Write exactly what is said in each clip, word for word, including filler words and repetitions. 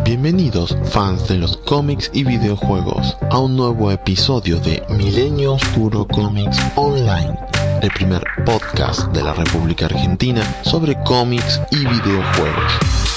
Bienvenidos, fans de los cómics y videojuegos, a un nuevo episodio de Milenio Oscuro Comics Online, el primer podcast de la República Argentina sobre cómics y videojuegos.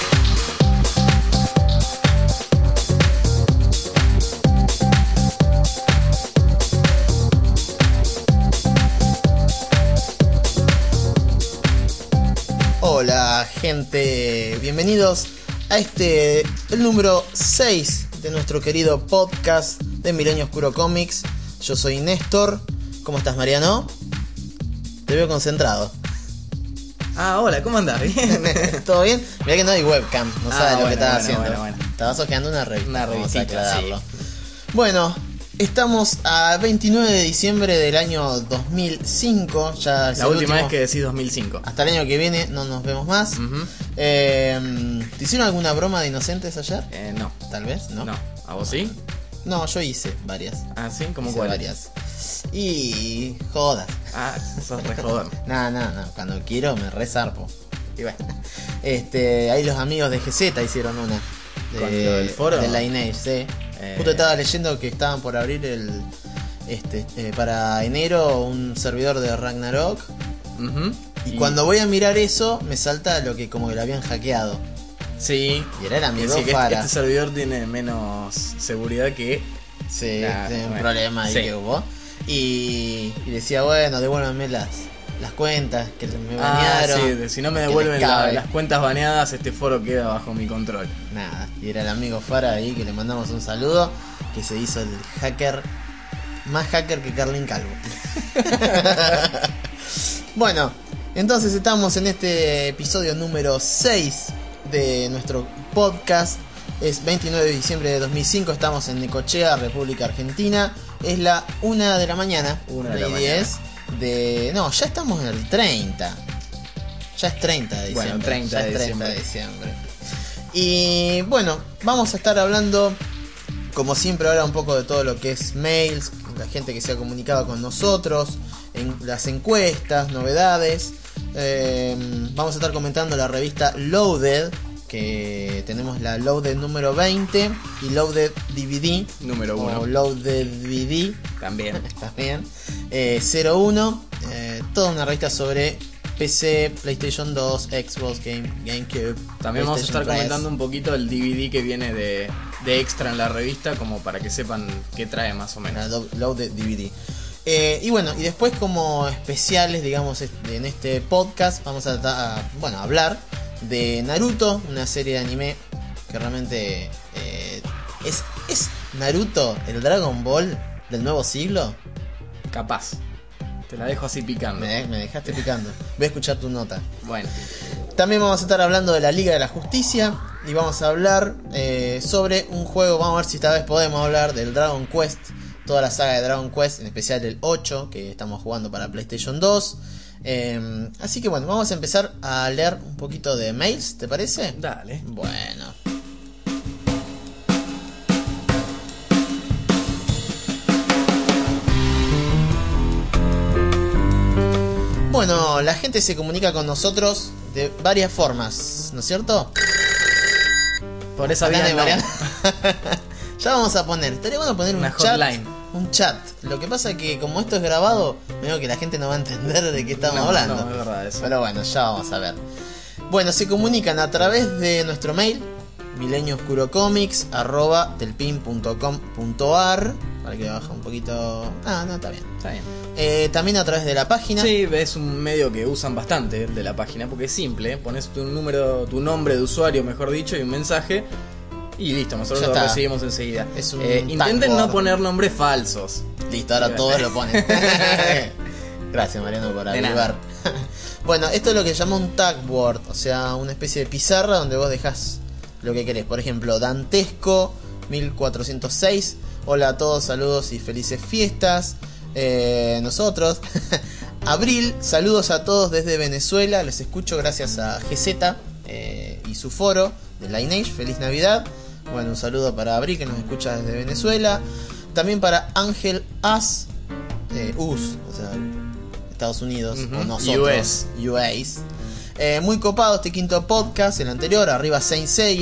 Hola gente, bienvenidos a este, el número seis de nuestro querido podcast de Milenio Oscuro Comics. Yo soy Néstor. ¿Cómo estás, Mariano? Te veo concentrado. Ah, hola, ¿cómo andás? ¿Bien? ¿Todo bien? Mirá que no hay webcam, no ah, sabes bueno, lo que estás bueno, haciendo. Bueno, bueno. Estabas hojeando una revista. Una revistita, vamos a aclararlo. sí. Bueno, estamos a veintinueve de diciembre del año dos mil cinco. Ya es La el última último. vez que decís dos mil cinco. Hasta el año que viene no nos vemos más. Uh-huh. eh, ¿Te hicieron alguna broma de inocentes ayer? Eh, no. Tal vez, ¿no? No. ¿A vos sí? No, yo hice varias. Ah, ¿sí? ¿Cómo Hice cuáles? varias. Y jodas. Ah, sos re jodón. No, no, no. Cuando quiero me resarpo. Y bueno. Este, ahí los amigos de G Z hicieron una. De, ¿Con lo del foro? De Lineage, sí. Eh... Justo estaba leyendo que estaban por abrir el. Este, eh, para enero un servidor de Ragnarok. Uh-huh. Y, y cuando voy a mirar eso, me salta lo que como que lo habían hackeado. Sí. Y era el amigo sí, que Fara. este, este servidor tiene menos seguridad que... Sí, Nah, tiene un bueno, problema ahí sí. que hubo. Y, y decía, bueno, devuélvanme las, las cuentas que me Ah, banearon. sí, de- si no me que devuelven les la- cabe. las cuentas baneadas, este foro queda bajo mi control. Nada, y era el amigo Fara ahí que le mandamos un saludo, que se hizo el hacker, más hacker que Carlin Calvo. Bueno, entonces estamos en este episodio número seis de nuestro podcast. Es veintinueve de diciembre de dos mil cinco, estamos en Necochea, República Argentina. Es la una de la mañana, Una de una la y diez de... No, ya estamos en el treinta. Ya es treinta de diciembre. Bueno, treinta ya de es treinta de diciembre. diciembre. Y bueno, vamos a estar hablando, como siempre, ahora un poco de todo lo que es mails, la gente que se ha comunicado con nosotros, en las encuestas, novedades. Eh, vamos a estar comentando la revista Loaded, que tenemos la Loaded número veinte y Loaded D V D Número uno. o Loaded D V D También. también, eh, cero uno, eh, toda una revista sobre P C, PlayStation dos, Xbox, Game, GameCube. También vamos a estar PlayStation tres. comentando un poquito el D V D que viene de, de extra en la revista, como para que sepan qué trae más o La menos. Lo- Loaded D V D. Eh, y bueno, y después como especiales, digamos, este- en este podcast vamos a, a, bueno, a hablar de Naruto, una serie de anime que realmente eh, es, es Naruto, el Dragon Ball del nuevo siglo. Capaz. Te la dejo así picando. Me, me dejaste picando. Voy a escuchar tu nota. Bueno. También vamos a estar hablando de la Liga de la Justicia y vamos a hablar eh, sobre un juego. Vamos a ver si esta vez podemos hablar del Dragon Quest, toda la saga de Dragon Quest, en especial el ocho que estamos jugando para PlayStation dos. Eh, así que bueno, vamos a empezar a leer un poquito de mails, ¿te parece? Dale. Bueno. Bueno, la gente se comunica con nosotros de varias formas, ¿no es cierto? Por esa Acá vía de no. Mariano. Ya vamos a poner, estaría bueno poner un Una chat. hotline. Un chat. Lo que pasa es que como esto es grabado, veo que la gente no va a entender de qué estamos No, hablando. no, es verdad eso. Pero bueno, ya vamos a ver. Bueno, se comunican a través de nuestro mail, mileniooscurocomics arroba telpin punto com punto ar. Para que baje un poquito. Ah, no, está bien. Está bien. Eh, también a través de la página. Sí, es un medio que usan bastante el de la página, porque es simple, pones tu número, tu nombre de usuario, mejor dicho, y un mensaje, y listo, nosotros Ya lo está. recibimos enseguida. Es un Eh, intenten tag no board. poner nombres falsos. Listo, ahora Bien. todos lo ponen. Gracias, Mariano, por De avivar. Bueno, esto es lo que se llama un tag board, o sea, una especie de pizarra donde vos dejás lo que querés. Por ejemplo, Dantesco mil cuatrocientos seis. Hola a todos, saludos y felices fiestas. Eh, nosotros. Abril, saludos a todos desde Venezuela. Les escucho gracias a G Z eh, y su foro de Lineage. Feliz Navidad. Bueno, un saludo para Abril que nos escucha desde Venezuela. También para Ángel As, eh, U S, o sea, Estados Unidos, Uh-huh. o nosotros, U S. U S. Eh, muy copado este quinto podcast, el anterior, arriba Saint Seiya.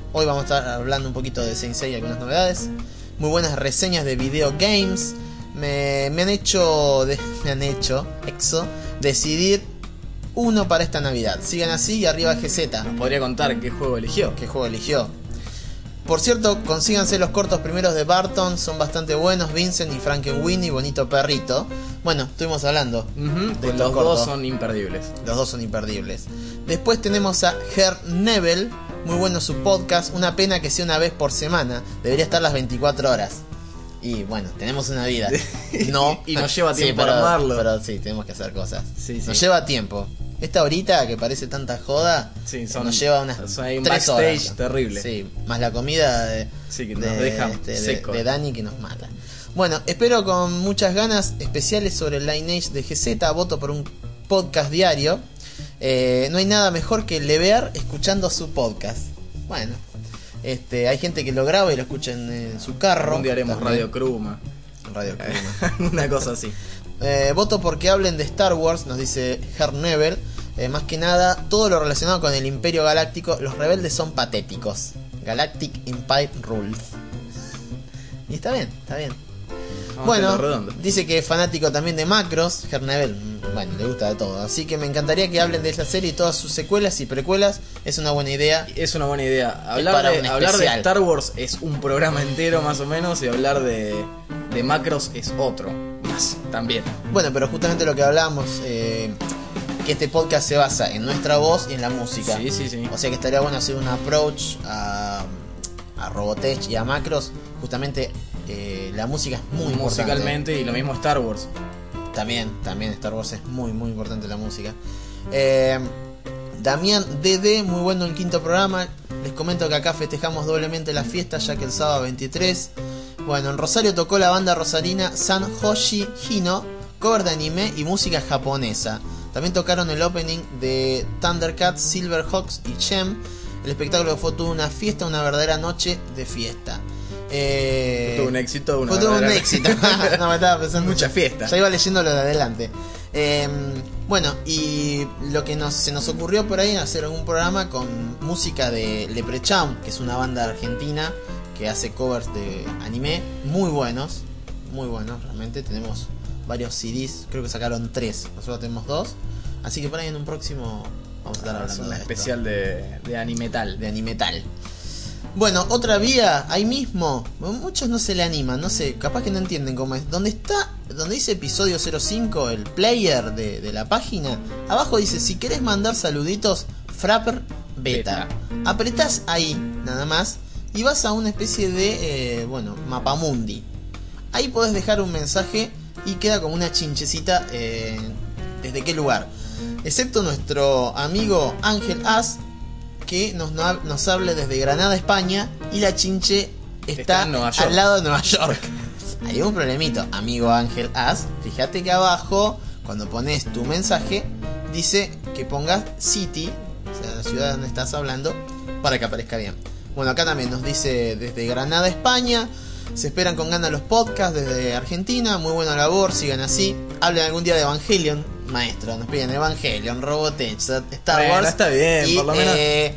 Hoy vamos a estar hablando un poquito de Saint Seiya y algunas novedades. Muy buenas reseñas de video games. Me, me han hecho, de, me han hecho, exo, decidir uno para esta Navidad. Sigan así y arriba G Z. ¿Nos podría contar qué juego eligió? ¿Qué juego eligió? Por cierto, consíganse los cortos primeros de Barton, son bastante buenos. Vincent y Frankenweenie, bonito perrito. Bueno, estuvimos hablando Uh-huh, de los estos dos cortos. son imperdibles. Los dos son imperdibles. Después tenemos a Herr Nebel, muy bueno su podcast. Una pena que sea una vez por semana, debería estar las veinticuatro horas. Y bueno, tenemos una vida. No. Y nos lleva tiempo sí, pero, armarlo. Pero sí, tenemos que hacer cosas. Sí, sí. Nos lleva tiempo. Esta horita que parece tanta joda, Sí, son- nos lleva unas son- hay un tres backstage horas. terrible. Sí, más la comida de, Sí, que de- nos deja este, de- secos. de Dani que nos mata. Bueno, espero con muchas ganas especiales sobre el Lineage de G Z. Voto por un podcast diario. Eh, no hay nada mejor que levear escuchando su podcast. Bueno, este, hay gente que lo graba y lo escucha en, en su carro. Un día haremos también. Radio Kruma. Radio Kruma. Una cosa así. Eh, voto porque hablen de Star Wars, nos dice Herr Nebel. Eh, más que nada, todo lo relacionado con el Imperio Galáctico. Los rebeldes son patéticos. Galactic Empire Rules. Y está bien, está bien. Vamos Bueno, a hacerlo redondo. dice que es fanático también de Macros. Herr Nebel, mm, bueno, le gusta de todo. Así que me encantaría que hablen de esa serie y todas sus secuelas y precuelas. Es una buena idea. Es una buena idea. para Hablar, un de, hablar de especial. Star Wars es un programa entero más o menos y hablar de, de Macros es otro. Más también. Bueno, pero justamente lo que hablábamos, eh, que este podcast se basa en nuestra voz y en la música. Sí, sí, sí. O sea que estaría bueno hacer un approach a, a Robotech y a Macros. Justamente eh, la música es muy importante. Musicalmente y lo mismo Star Wars. También, también Star Wars es muy, muy importante la música. Eh, Damián D D, muy bueno el quinto programa. Les comento que acá festejamos doblemente la fiesta, ya que el sábado veintitrés. Bueno, en Rosario tocó la banda rosarina San Hoshi Hino, cover de anime y música japonesa. También tocaron el opening de Thundercats, Silverhawks y Chem. El espectáculo fue toda una fiesta, una verdadera noche de fiesta. Eh, Tuvo un éxito, una fue todo un verdadera- éxito. No, me estaba pensando. Mucha fiesta. Ya iba leyendo lo de adelante. Eh, bueno, y lo que nos, se nos ocurrió por ahí hacer algún programa con música de Leprechaun, que es una banda argentina que hace covers de anime muy buenos. Muy buenos, realmente. Tenemos varios C Ds, creo que sacaron tres. Nosotros tenemos dos. Así que por ahí en un próximo vamos a estar Es hablando una de esto. especial de, de Animetal. De Animetal. Bueno, otra vía, ahí mismo, muchos no se le animan, no sé, capaz que no entienden cómo es. Donde está, donde dice episodio cero cinco, el player de, de la página, abajo dice, si querés mandar saluditos, Frapper Beta. Apretás ahí, nada más, y vas a una especie de, eh, bueno, mapamundi. Ahí podés dejar un mensaje y queda como una chinchecita, eh, desde qué lugar. Excepto nuestro amigo Ángel As, que nos, nos hable desde Granada, España, y la chinche está, Está en Nueva York. al lado de Nueva York. Hay un problemito, amigo Ángel As. Fíjate que abajo, cuando pones tu mensaje, dice que pongas City, o sea, la ciudad donde estás hablando, para que aparezca bien. Bueno, acá también nos dice desde Granada, España. Se esperan con ganas los podcasts desde Argentina. Muy buena labor, sigan así. Hablen algún día de Evangelion. Maestro, nos piden Evangelion, Robotech, Star Bueno, Wars. está bien, y, por lo menos. eh,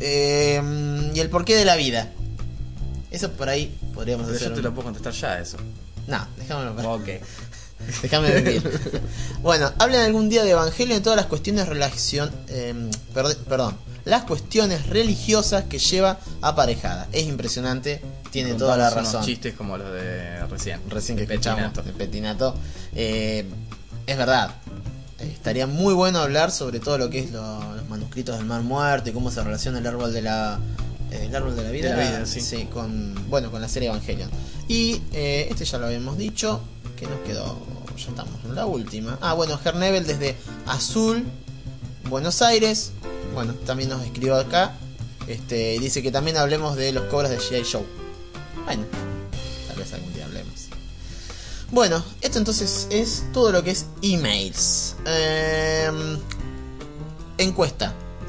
eh, y el porqué de la vida. Eso por ahí podríamos Pero hacer. yo te un- lo puedo contestar ya eso. No, déjamelo para. Ok. Déjame vivir. Bueno, hablen algún día de Evangelio y todas las cuestiones relación, eh, perd- perdón, las cuestiones religiosas que lleva aparejada. Es impresionante, tiene toda la Contamos unos razón. chistes como los de recién. Recién que De escuchamos Petinato. de Petinato. Eh, es verdad. Eh, Estaría muy bueno hablar sobre todo lo que es lo- los manuscritos del Mar Muerto y cómo se relaciona el árbol de la eh, el árbol de la vida, De la vida, sí. con bueno con la serie Evangelion. Y eh, este ya lo habíamos dicho, que nos quedó, ya estamos en la última. Ah, bueno, Herr Nebel desde Azul, Buenos Aires. Bueno, también nos escribió acá. Este, dice que también hablemos de los cobras de G I. Joe. Bueno, tal vez algún día hablemos. Bueno, esto entonces es todo lo que es emails. Eh, encuesta.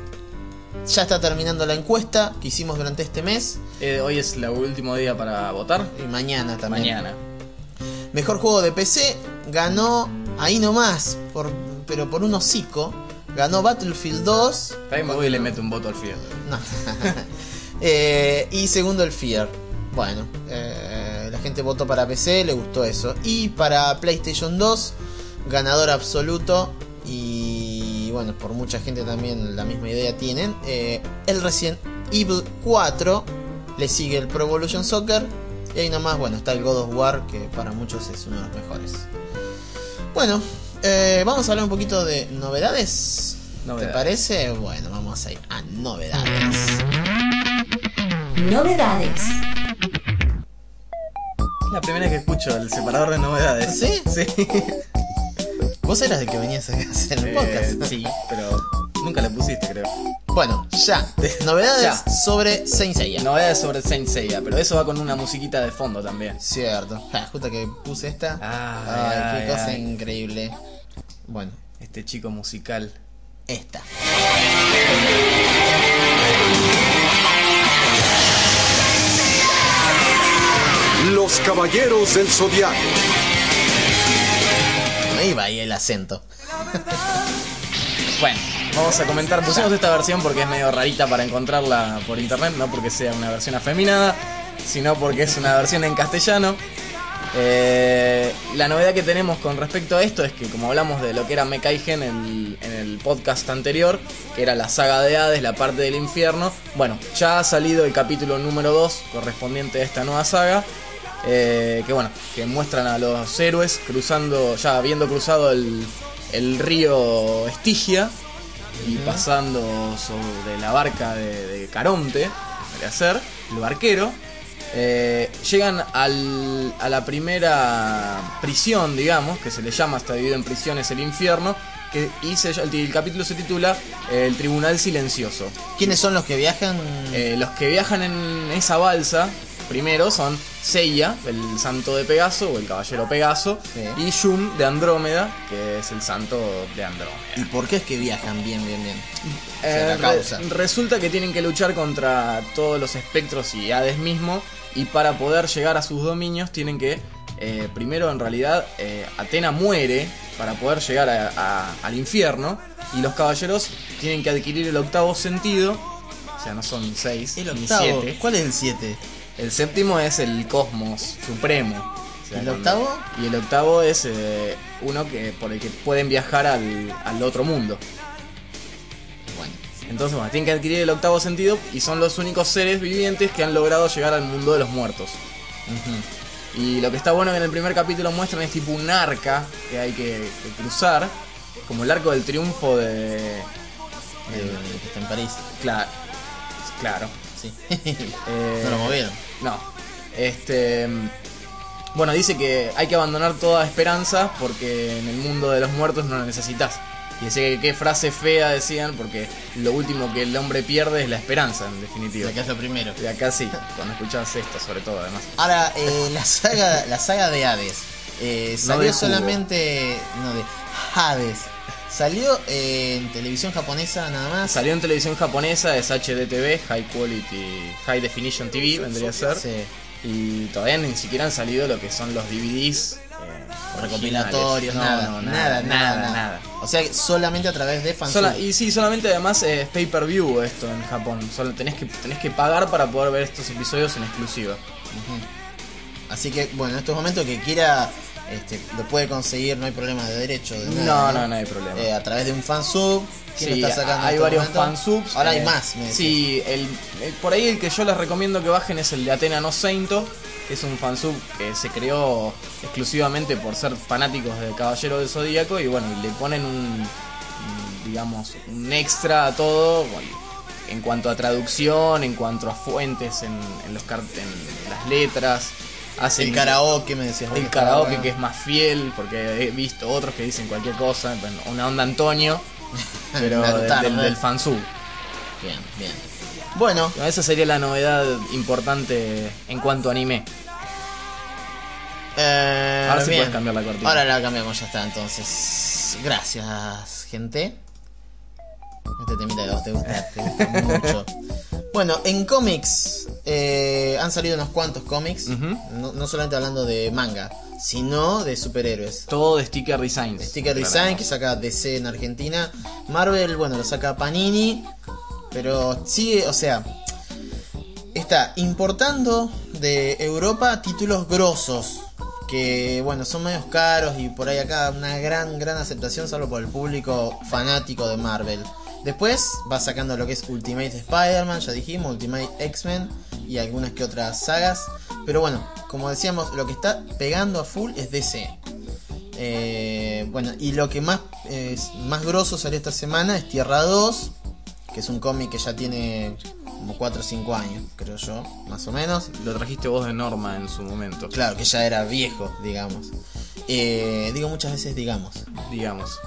Ya está terminando la encuesta que hicimos durante este mes. Eh, hoy es el último día para votar. Y mañana también. Mañana. Mejor juego de P C. Ganó ahí nomás. Por, pero por un hocico. Ganó Battlefield dos. Ahí me voy y le meto un voto al fío. No. Eh, y segundo, el Fear. Bueno, eh, la gente votó para P C, le gustó eso. Y para PlayStation dos, ganador absoluto. Y bueno, por mucha gente también la misma idea tienen. Eh, el Resident Evil cuatro. Le sigue el Pro Evolution Soccer. Y ahí nomás, bueno, está el God of War, que para muchos es uno de los mejores. Bueno, eh, vamos a hablar un poquito de novedades. Novedades. ¿Te parece? Bueno, vamos a ir a novedades. Novedades. La primera vez que escucho el separador de novedades. ¿Sí? Sí. Vos eras el que venías a hacer el podcast. Eh, sí, pero nunca le pusiste, creo. Bueno, ya. Novedades Ya. sobre Saint Seiya. Novedades sobre Saint Seiya, pero eso va con una musiquita de fondo también. Cierto. Ja, justo que puse esta. Ah, Ay, ay, qué cosa ay. increíble. Bueno, Este chico musical. esta. Los Caballeros del Zodiaco. No iba ahí el acento. Bueno, vamos a comentar. Pusimos esta versión porque es medio rarita para encontrarla por internet, no porque sea una versión afeminada, sino porque es una versión en castellano. Eh, la novedad que tenemos con respecto a esto es que, como hablamos de lo que era Mekaigen en el, en el podcast anterior, que era la saga de Hades, la parte del infierno, bueno, ya ha salido el capítulo número dos correspondiente a esta nueva saga. Eh, que bueno, que muestran a los héroes cruzando, ya habiendo cruzado el, el río Estigia y pasando sobre la barca de, de Caronte, de hacer, el barquero. Eh, llegan al, a la primera prisión, digamos, que se le llama, está dividido en prisiones, el infierno, que, y se, el, el capítulo se titula eh, El Tribunal Silencioso. ¿Quiénes son los que viajan? Eh, los que viajan en esa balsa primero son Seiya, el santo de Pegaso o el caballero Pegaso, Sí. y Shun de Andrómeda, que es el santo de Andrómeda. ¿Y por qué es que viajan bien, bien, bien? O sea, Eh, la causa. re- resulta que tienen que luchar contra todos los espectros y Hades mismo, y para poder llegar a sus dominios tienen que, eh, primero en realidad, eh, Atena muere para poder llegar a- a- al infierno, y los caballeros tienen que adquirir el octavo sentido, o sea, no son seis El ni octavo. siete. ¿Cuál es el siete? El séptimo es el cosmos supremo. O sea, ¿El cuando- octavo? Y el octavo es eh, uno que por el que pueden viajar al, al otro mundo. Bueno, Entonces, bueno, tienen que adquirir el octavo sentido y son los únicos seres vivientes que han logrado llegar al mundo de los muertos. ujú. Y lo que está bueno que en el primer capítulo muestran es tipo un arca que hay que, que cruzar, como el arco del triunfo de... El, el que está en París. Claro, claro. Sí. Eh, No lo movieron. No. Este. Bueno, dice que hay que abandonar toda esperanza porque en el mundo de los muertos no lo necesitas. Y decía que qué frase fea decían, porque lo último que el hombre pierde es la esperanza, en definitiva. De acá es lo primero. De acá sí, cuando escuchabas esto, sobre todo, además. Ahora, eh, la saga la saga de Hades. Eh, No salió de jugo. solamente. No, de Hades. Salió eh, en televisión japonesa nada más. Salió en televisión japonesa, es H D T V, High Quality, High Definition T V, vendría a ser. Sí. Y todavía ni siquiera han salido lo que son los D V Ds. Eh, Recopilatorios, originales. nada, No, no, nada, nada, nada, nada. O sea, que solamente a través de fansub. Sola- y sí, solamente además eh, es pay per view esto en Japón. Solo tenés que, tenés que pagar para poder ver estos episodios en exclusiva. Ujú. Así que, bueno, en estos momentos que quiera, este, lo puede conseguir, no hay problema de derecho. De No, nada, no, no hay problema. Eh, a través de un fansub. ¿Quién Sí, lo está sacando en hay estos varios momentos? fansubs. Ahora eh, hay más, me decís. Sí, el, el- por ahí el que yo les recomiendo que bajen es el de Athena no Sainto, que es un fansub que se creó exclusivamente por ser fanáticos de Caballero del Zodíaco, y bueno, y le ponen un, un, digamos, un extra a todo, bueno, en cuanto a traducción, en cuanto a fuentes en, en los cart- en las letras. Hacen El karaoke, me decías. vos el que estaba karaoke bueno. que es más fiel, porque he visto otros que dicen cualquier cosa, bueno, una onda Antonio, pero Narutar, del, ¿no? del fansub. Bien, bien. Bueno, Bueno, esa sería la novedad importante en cuanto a anime. eh, Ahora sí bien. puedes cambiar la cortina. Ahora la cambiamos, ya está, entonces. Gracias, gente. Este temita que a vos te gusta, te gusta mucho. Bueno, en cómics eh, han salido unos cuantos cómics. Ujú. no, no solamente hablando de manga, sino de superhéroes. Todo de sticker designs. Sticker Design que saca D C en Argentina. Marvel, bueno, lo saca Panini. Pero sigue, o sea, está importando de Europa títulos grosos, que bueno, son medios caros y por ahí acá una gran, gran aceptación solo por el público fanático de Marvel. Después va sacando lo que es Ultimate Spider-Man, ya dijimos, Ultimate X-Men y algunas que otras sagas. Pero bueno, como decíamos, lo que está pegando a full es D C. Eh, bueno, y lo que más, eh, más grosso salió esta semana es Tierra dos, que es un cómic que ya tiene como cuatro o cinco años, creo yo, más o menos. Lo trajiste vos de Norma en su momento. Claro, que ya era viejo, digamos. Eh, digo muchas veces digamos. Digamos.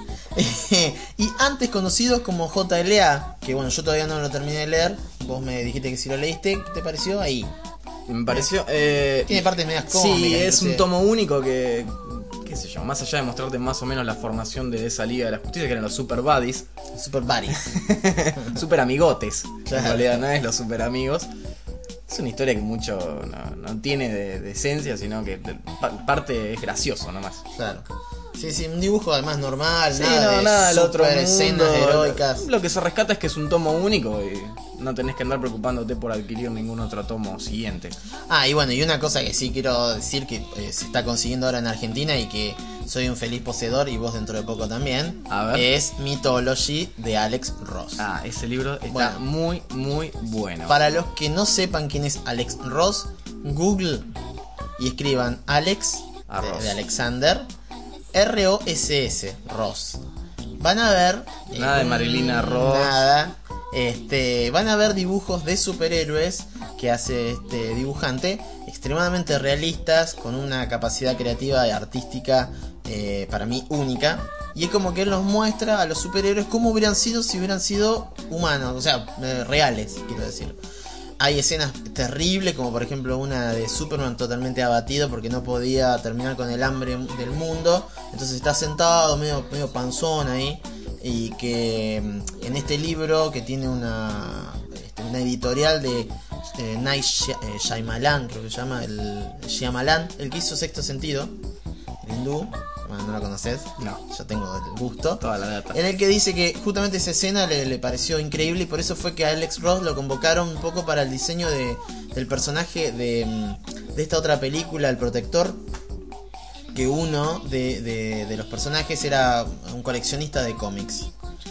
Y antes conocidos como J L A, que bueno, yo todavía no lo terminé de leer. Vos me dijiste que si lo leíste, ¿qué te pareció? Ahí. Me pareció... Eh, Tiene partes medias cómicas. Sí, es un sé. tomo único que... qué sé yo, más allá de mostrarte más o menos la formación de esa Liga de la Justicia, que eran los Super Buddies. Super Buddies. Super amigotes. Claro. En realidad no es los super amigos. Es una historia que mucho no, no tiene de, de esencia, sino que de, pa, parte es gracioso nomás. Claro. Sí, sí, un dibujo además normal, Sí, nada no, de nada del otro super mundo. escenas heroicas. Lo que se rescata es que es un tomo único y no tenés que andar preocupándote por adquirir ningún otro tomo siguiente. Ah, y bueno, y una cosa que sí quiero decir que eh, se está consiguiendo ahora en Argentina y que soy un feliz poseedor y vos dentro de poco también, A ver. es Mythology de Alex Ross. Ah, ese libro está Bueno. muy, muy bueno. Para los que no sepan quién es Alex Ross, Google y escriban Alex A de, Ross. de Alexander, R O S S, Ross. Van a ver... eh, Nada de Marilina Ross. Nada. Este, van a ver dibujos de superhéroes que hace este dibujante, extremadamente realistas, con una capacidad creativa y artística eh, para mí única. Y es como que él nos muestra a los superhéroes cómo hubieran sido si hubieran sido humanos, o sea, eh, reales, quiero decir. Hay escenas terribles, como por ejemplo una de Superman totalmente abatido porque no podía terminar con el hambre del mundo. Entonces está sentado, medio, medio panzón ahí. Y que en este libro, que tiene una, este, una editorial de eh, Night Shy- eh, Shyamalan, creo que se llama, el Shyamalan, el que hizo Sexto Sentido, el hindú. Bueno, no lo conoces, No. yo tengo el gusto. Toda la data. En el que dice que justamente esa escena le, le pareció increíble y por eso fue que a Alex Ross lo convocaron un poco para el diseño de, del personaje de, de esta otra película, El Protector. Que uno de, de, de los personajes era un coleccionista de cómics,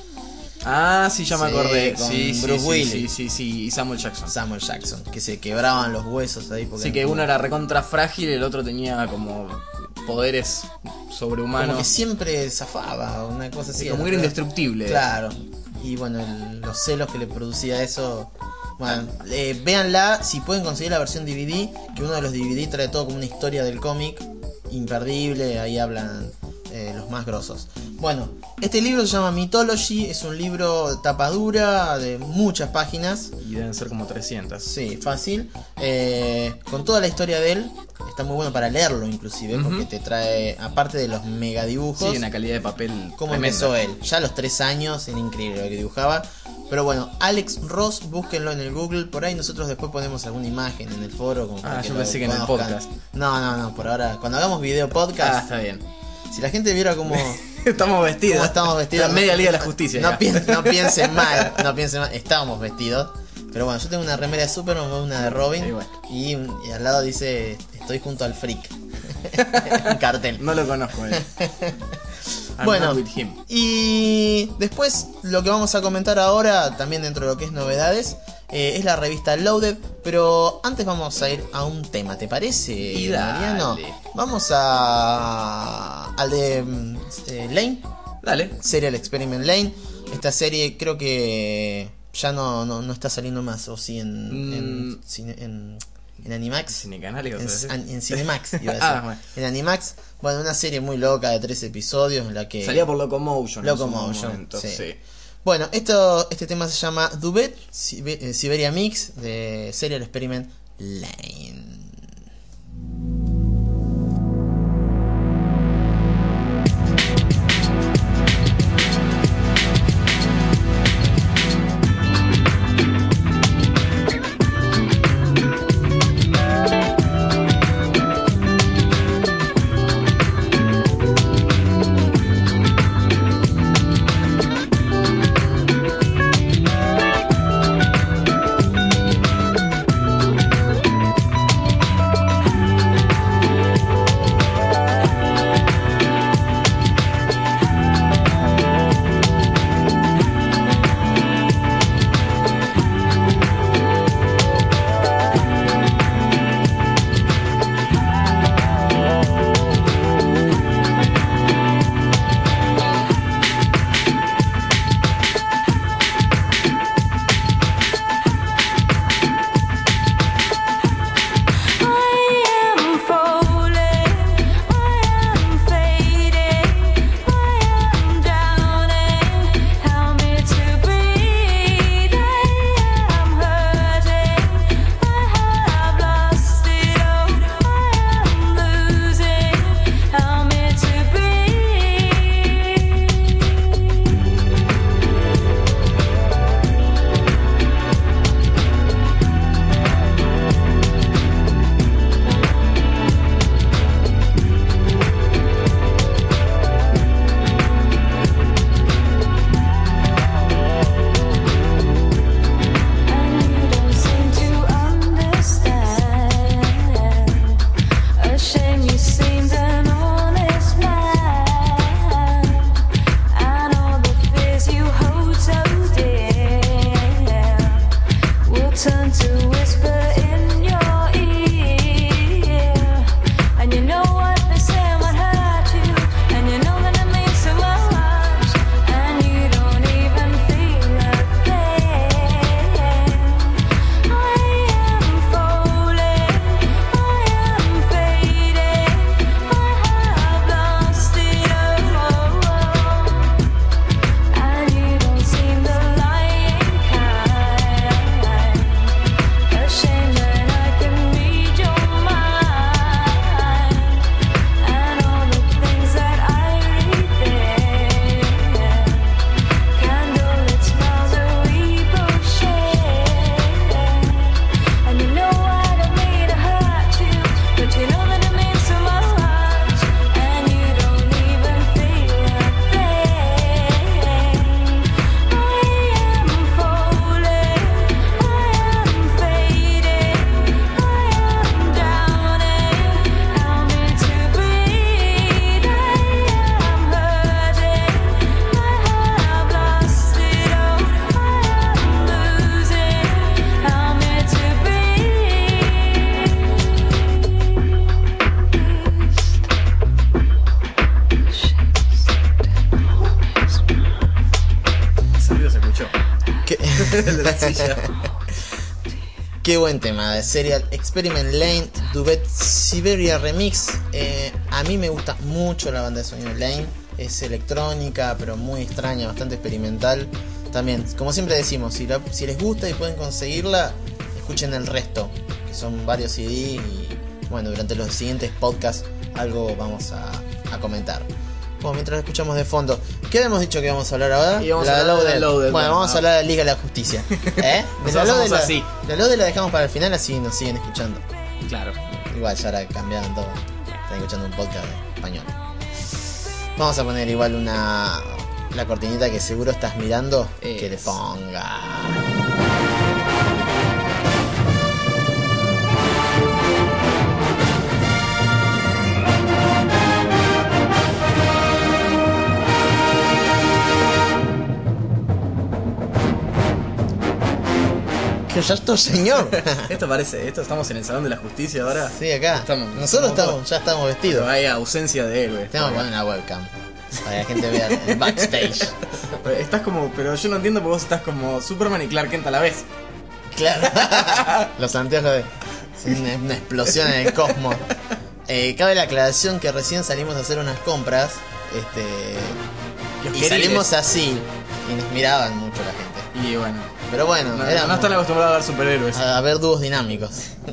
Ah, sí, ya me Sí, acordé. con Sí, sí, Bruce sí, Willis. sí, sí, sí, y Samuel Jackson. Samuel Jackson, que se quebraban los huesos ahí. Porque Sí, que uno era recontra frágil y el otro tenía como poderes sobrehumanos. como que siempre zafaba, una cosa así. Sí, como que era indestructible. Claro. Y bueno, el- los celos que le producía eso. Bueno, eh, véanla si pueden conseguir la versión D V D, que uno de los D V D trae todo como una historia del cómic imperdible, ahí hablan eh, los más grosos. Bueno, este libro se llama Mythology, es un libro tapa dura de muchas páginas. Y deben ser como trescientas. Sí, fácil. Eh, con toda la historia de él. Está muy bueno para leerlo inclusive, Ujú. porque te trae, aparte de los mega dibujos, Sí, una calidad de papel cómo tremenda. empezó él. Ya a los tres años era increíble lo que dibujaba. Pero bueno, Alex Ross, búsquenlo en el Google. Por ahí nosotros después ponemos alguna imagen en el foro. Como para Ah, que yo lo pensé que en el conozcan. podcast. No, no, no, por ahora. Cuando hagamos video Ah, podcast, está bien. si la gente viera cómo... Estamos vestidos. ¿Cómo estamos vestidos? La media Liga de la Justicia. No, ya. piensen, no piensen mal, no piensen mal, estábamos vestidos. Pero bueno, yo tengo una remera de Superman, una de Robin. Y bueno. Y, un- y al lado dice, estoy junto al freak. Un cartel. No lo conozco. Eh. I'm Bueno, not with him. y después lo que vamos a comentar ahora, también dentro de lo que es novedades, eh, es la revista Loaded. Pero antes vamos a ir a un tema, ¿te parece, Y dale. Mariano? Vamos a al de mm, eh, Lane. Dale. Serial Experiment Lane. Esta serie creo que ya no, no, no está saliendo más, o sí en, en, Mm. cine- en, en Animax. Cinecanales, En, o sea, en- en Cinemax, iba a decir. Ah, bueno. En Animax. Bueno, una serie muy loca de tres episodios en la que... salía por Locomotion. en su Locomotion, momento, sí. sí. Bueno, esto, este tema se llama Duvet, Sibe- eh, Siberia Mix, de Serial Experiment Lane. ¿Qué? El de la silla. Qué buen tema de Serial Experiment Lane, Duvet Siberia Remix. Eh, a mí me gusta mucho la banda de sonido Lane. Es electrónica, pero muy extraña, bastante experimental. También, como siempre decimos, si, la, si les gusta y pueden conseguirla, escuchen el resto. Son varios C D y bueno, durante los siguientes podcasts algo vamos a, a comentar. Bueno, mientras escuchamos de fondo, ¿qué habíamos dicho que íbamos a hablar ahora? Y vamos la a hablar de Loaded. Loaded, Bueno, bueno, vamos a hablar de la Liga de la Justicia. ¿Eh? De la Nosotros Loaded somos la, así. la Loaded la dejamos para el final, así nos siguen escuchando. Claro. Igual ya ahora cambiaron todo. Están escuchando un podcast de español. Vamos a poner igual una la cortinita que seguro estás mirando. Es. Que le ponga. ¿Qué es esto, señor? Esto parece, esto estamos en el Salón de la Justicia ahora. Sí, acá. Estamos- Nosotros estamos- estamos, ya estamos Pero vestidos. hay ausencia de héroes. Tenemos que poner una webcam para que la gente vea el backstage. Estás como, pero yo no entiendo porque vos estás como Superman y Clark Kent a la vez. Claro. Los anteojos de. Es una, una explosión en el cosmos. Eh, cabe la aclaración que recién salimos a hacer unas compras. Este. Y Kiosqueriles. salimos así. Y nos miraban mucho la gente. Y bueno, Pero bueno, no, éramos no están acostumbrados a ver superhéroes. a, a ver dúos dinámicos.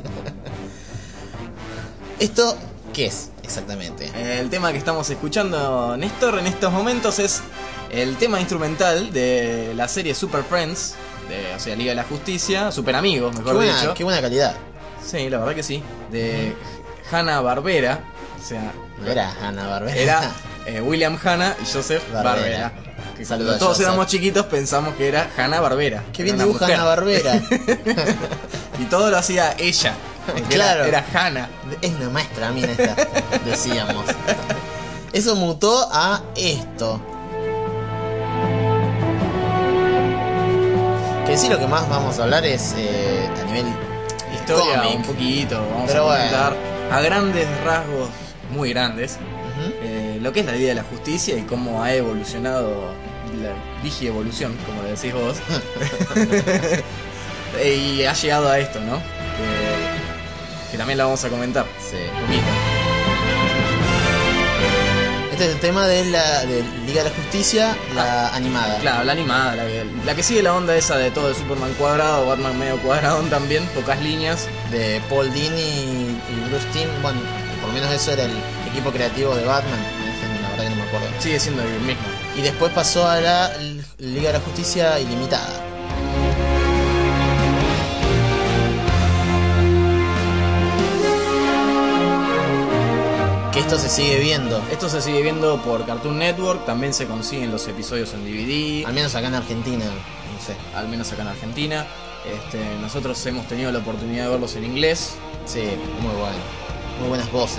¿Esto qué es exactamente? El tema que estamos escuchando, Néstor, en estos momentos es el tema instrumental de la serie Super Friends, de, o sea, Liga de la Justicia, Super Amigos, Qué mejor buena, dicho. qué buena calidad. Sí, la verdad que sí. De Hanna-Barbera, o sea, No era Hanna Barbera. era eh, William Hanna y Joseph Barbera. Barbera. Que Saludo cuando a todos Joseph. éramos chiquitos pensamos que era Hanna-Barbera. Qué que bien era una dibuja mujer. Hanna Barbera. Y todo lo hacía ella. porque Claro. Era, era Hanna. Es una maestra mina esta, decíamos. Eso mutó a esto. Que sí, lo que más vamos a hablar es eh, a nivel Historia cómic. un poquito, vamos Pero a bueno. comentar a grandes rasgos, muy grandes, Ujú. eh, lo que es la Liga de la Justicia y cómo ha evolucionado la digievolución, como le decís vos. Y ha llegado a esto, ¿no? Que, que también la vamos a comentar. Sí. Un poquito. Este es el tema de la de Liga de la Justicia, la animada. Claro, la animada, la que, la que sigue la onda esa de todo de Superman cuadrado, Batman medio cuadradón también, pocas líneas. De Paul Dini y, y Bruce Timm. Bueno, por lo menos eso era el equipo creativo de Batman. La verdad que no me acuerdo. Sigue siendo el mismo. Y después pasó a la Liga de la Justicia Ilimitada. Que esto se sigue viendo. Esto se sigue viendo por Cartoon Network, también se consiguen los episodios en D V D. Al menos acá en Argentina, no sé. Al menos acá en Argentina. Este, nosotros hemos tenido la oportunidad de verlos en inglés. Sí, muy bueno. Muy buenas voces.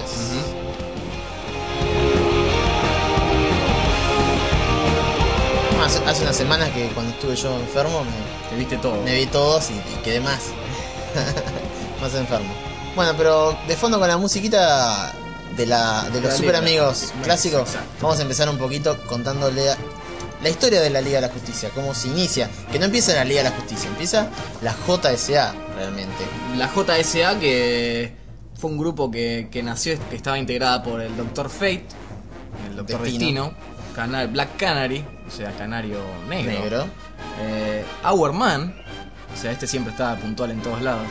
Hace, hace unas semanas que cuando estuve yo enfermo me, Te viste todo. me vi todos y, y quedé más. más enfermo. Bueno, pero de fondo con la musiquita de, la, de los La super letra. amigos clásicos, Exacto. vamos a empezar un poquito contándole a- la historia de la Liga de la Justicia, cómo se inicia. Que no empieza la Liga de la Justicia, empieza la J S A realmente. La J S A, que fue un grupo que, que nació, que estaba integrada por el Doctor Fate, el Doctor Destino. Destino, Cana- Black Canary, o sea, Canario Negro, Negro. eh, Hour Man, o sea, este siempre estaba puntual en todos lados,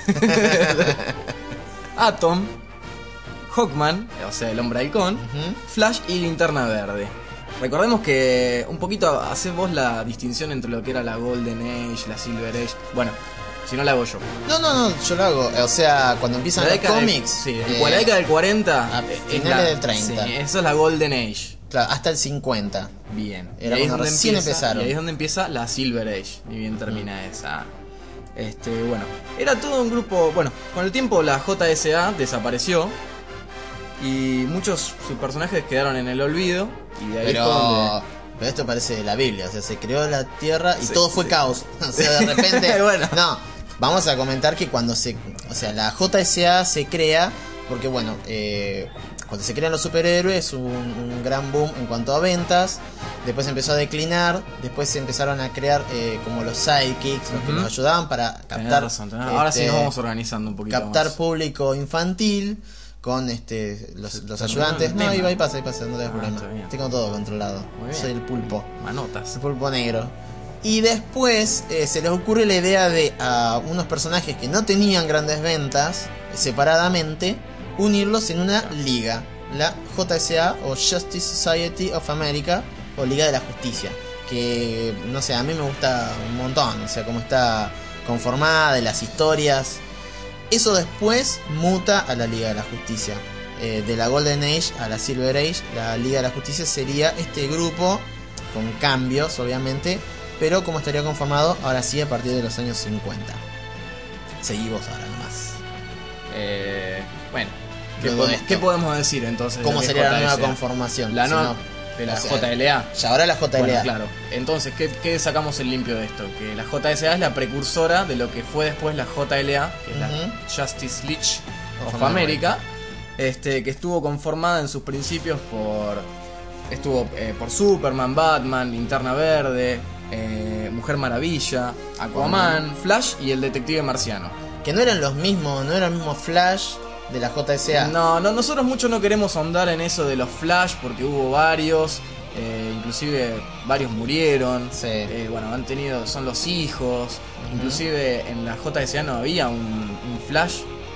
Atom, Hawkman, o sea, el Hombre Halcón, Ujú. Flash y Linterna Verde. Recordemos que un poquito hacés vos la distinción entre lo que era la Golden Age, la Silver Age. Bueno, si no la hago yo. No, no, no, yo lo hago. O sea, cuando empiezan La los década del- cómics. sí, eh, la década del cuarenta. a es finales la- del treinta. Sí, eso es la Golden Age. Claro, hasta el cincuenta. Bien. Era Y ahí es cuando donde recién empieza- empezaron. Y ahí es donde empieza la Silver Age. Y bien termina esa. Este, bueno. Era todo un grupo. Bueno, con el tiempo la J S A desapareció. Y muchos sus personajes quedaron en el olvido. Y de ahí Pero, fue donde. pero esto parece de la Biblia. O sea, se creó la tierra y Sí, todo fue sí. caos. O sea, de repente. Bueno. No, vamos a comentar que cuando se. O sea, la J S A se crea porque, bueno, eh, cuando se crean los superhéroes hubo un, un gran boom en cuanto a ventas. Después empezó a declinar. Después se empezaron a crear eh, como los sidekicks, los que Ujú. nos ayudaban para Tenés captar. razón, tenés- Ahora sí este, nos vamos organizando un poquito captar más. público infantil con este los, Se los terminó ayudantes. el No, tema. ahí va, ahí pasa, ahí pasa, no te das Ah, problema. está bien. Tengo todo controlado. Muy bien. Soy el pulpo. Manotas. El pulpo negro. Y después eh, se les ocurre la idea de a unos personajes que no tenían grandes ventas eh, separadamente, unirlos en una liga, la J S A o Justice Society of America o Liga de la Justicia, que no sé, a mí me gusta un montón, o sea, cómo está conformada, de las historias. Eso después muta a la Liga de la Justicia. Eh, de la Golden Age a la Silver Age, la Liga de la Justicia sería este grupo con cambios, obviamente, pero como estaría conformado ahora sí a partir de los años cincuenta. Seguimos ahora nomás. Eh, bueno, ¿qué, Luego de podemos, esto. ¿qué podemos decir entonces? de ¿Cómo lo que sería es la nueva J S A? conformación? La Si nueva no, de la o sea, J L A. y ahora la J L A. Bueno, claro. Entonces, ¿qué, ¿qué sacamos el limpio de esto? Que la J S A es la precursora de lo que fue después la J L A, que es la Ujú. Justice League Of of, America, este, que estuvo conformada en sus principios por estuvo eh, por Superman, Batman, Linterna Verde, eh, Mujer Maravilla, Aquaman, Flash y el Detective Marciano. Que no eran los mismos, no era el mismo Flash de la J S A. No, no, nosotros mucho no queremos ahondar en eso de los Flash porque hubo varios, eh, inclusive varios murieron. Sí. Eh, bueno, han tenido, son los hijos. Inclusive en la J S A no había un, un Flash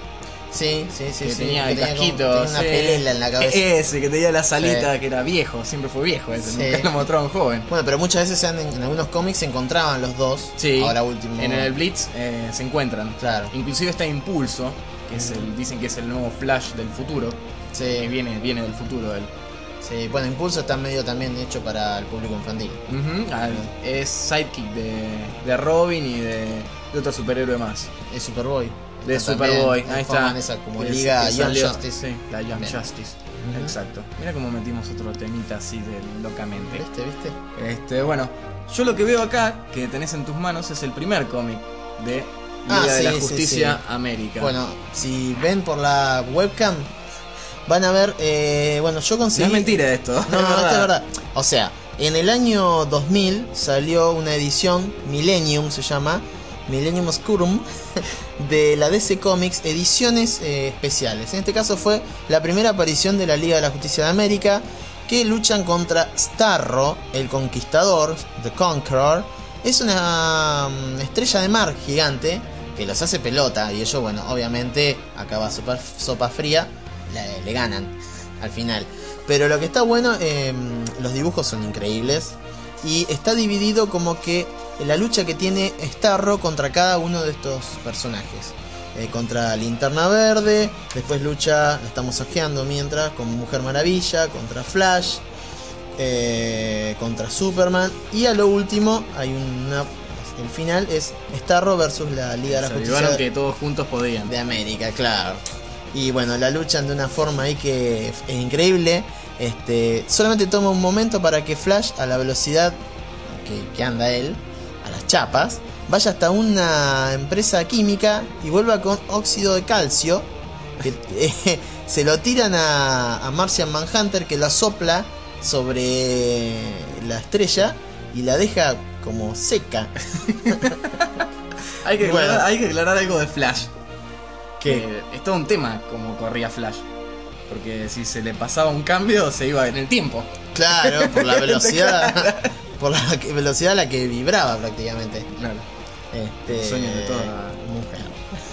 Sí, sí, sí, que sí. tenía que el tenía como- casquito, tenía una sí. pelela en la cabeza. E- ese que tenía la salita, Sí. que era viejo, siempre fue viejo ese, Sí. nunca lo mostraban joven. Bueno, pero muchas veces en, en algunos cómics se encontraban los dos. Sí, Ahora último. en el Blitz eh, se encuentran. Claro. Inclusive está Impulso, que es el, dicen que es el nuevo Flash del futuro, que Sí, viene, viene del futuro él. sí. Bueno, Impulso está medio también hecho para el público infantil. Ujú, al- es sidekick de, de Robin y de, de otro superhéroe más. Es Superboy. De Está Superboy, también, ahí forman está. esa como Que es- Liga que Young salió- Justice. Sí, la Young Bien. Justice. Ujú. Exacto. Mira cómo metimos otro temita así de locamente. ¿Viste, viste? Este, bueno, yo lo que veo acá, que tenés en tus manos, es el primer cómic de Liga Ah, de sí, la sí, Justicia sí. América. Bueno, si ven por la webcam, van a ver. Eh, bueno, yo no conseguí. es mentira esto. No, no, esto es verdad. O sea, en el año dos mil salió una edición, Millennium se llama, Millennium Oscurum, de la D C Comics, ediciones eh, especiales. En este caso fue la primera aparición de la Liga de la Justicia de América, que luchan contra Starro, el Conquistador, The Conqueror. Es una mm, estrella de mar gigante que los hace pelota y ellos, bueno, obviamente acaba sopa, sopa fría, le, le ganan al final. Pero lo que está bueno, eh, los dibujos son increíbles y está dividido como que la lucha que tiene Starro contra cada uno de estos personajes. Eh, contra Linterna Verde, después lucha, la estamos ojeando mientras, con Mujer Maravilla, contra Flash, eh, contra Superman y a lo último hay una... El final es Starro versus la Liga de la Se Justicia avivaron que todos juntos podían. de América, claro. Y bueno, la luchan de una forma ahí que es increíble. Este, solamente toma un momento para que Flash, a la velocidad que, que anda él, a las chapas, vaya hasta una empresa química y vuelva con óxido de calcio. Que, eh, se lo tiran a, a Martian Manhunter, que la sopla sobre la estrella y la deja como seca. Hay que, Bueno. aclarar, hay que aclarar algo de Flash. ¿Qué? Que es todo un tema como corría Flash. Porque si se le pasaba un cambio, se iba en el tiempo. Claro, por la velocidad, por la que- velocidad a la que vibraba prácticamente. Claro. Este, Sueño de toda mujer.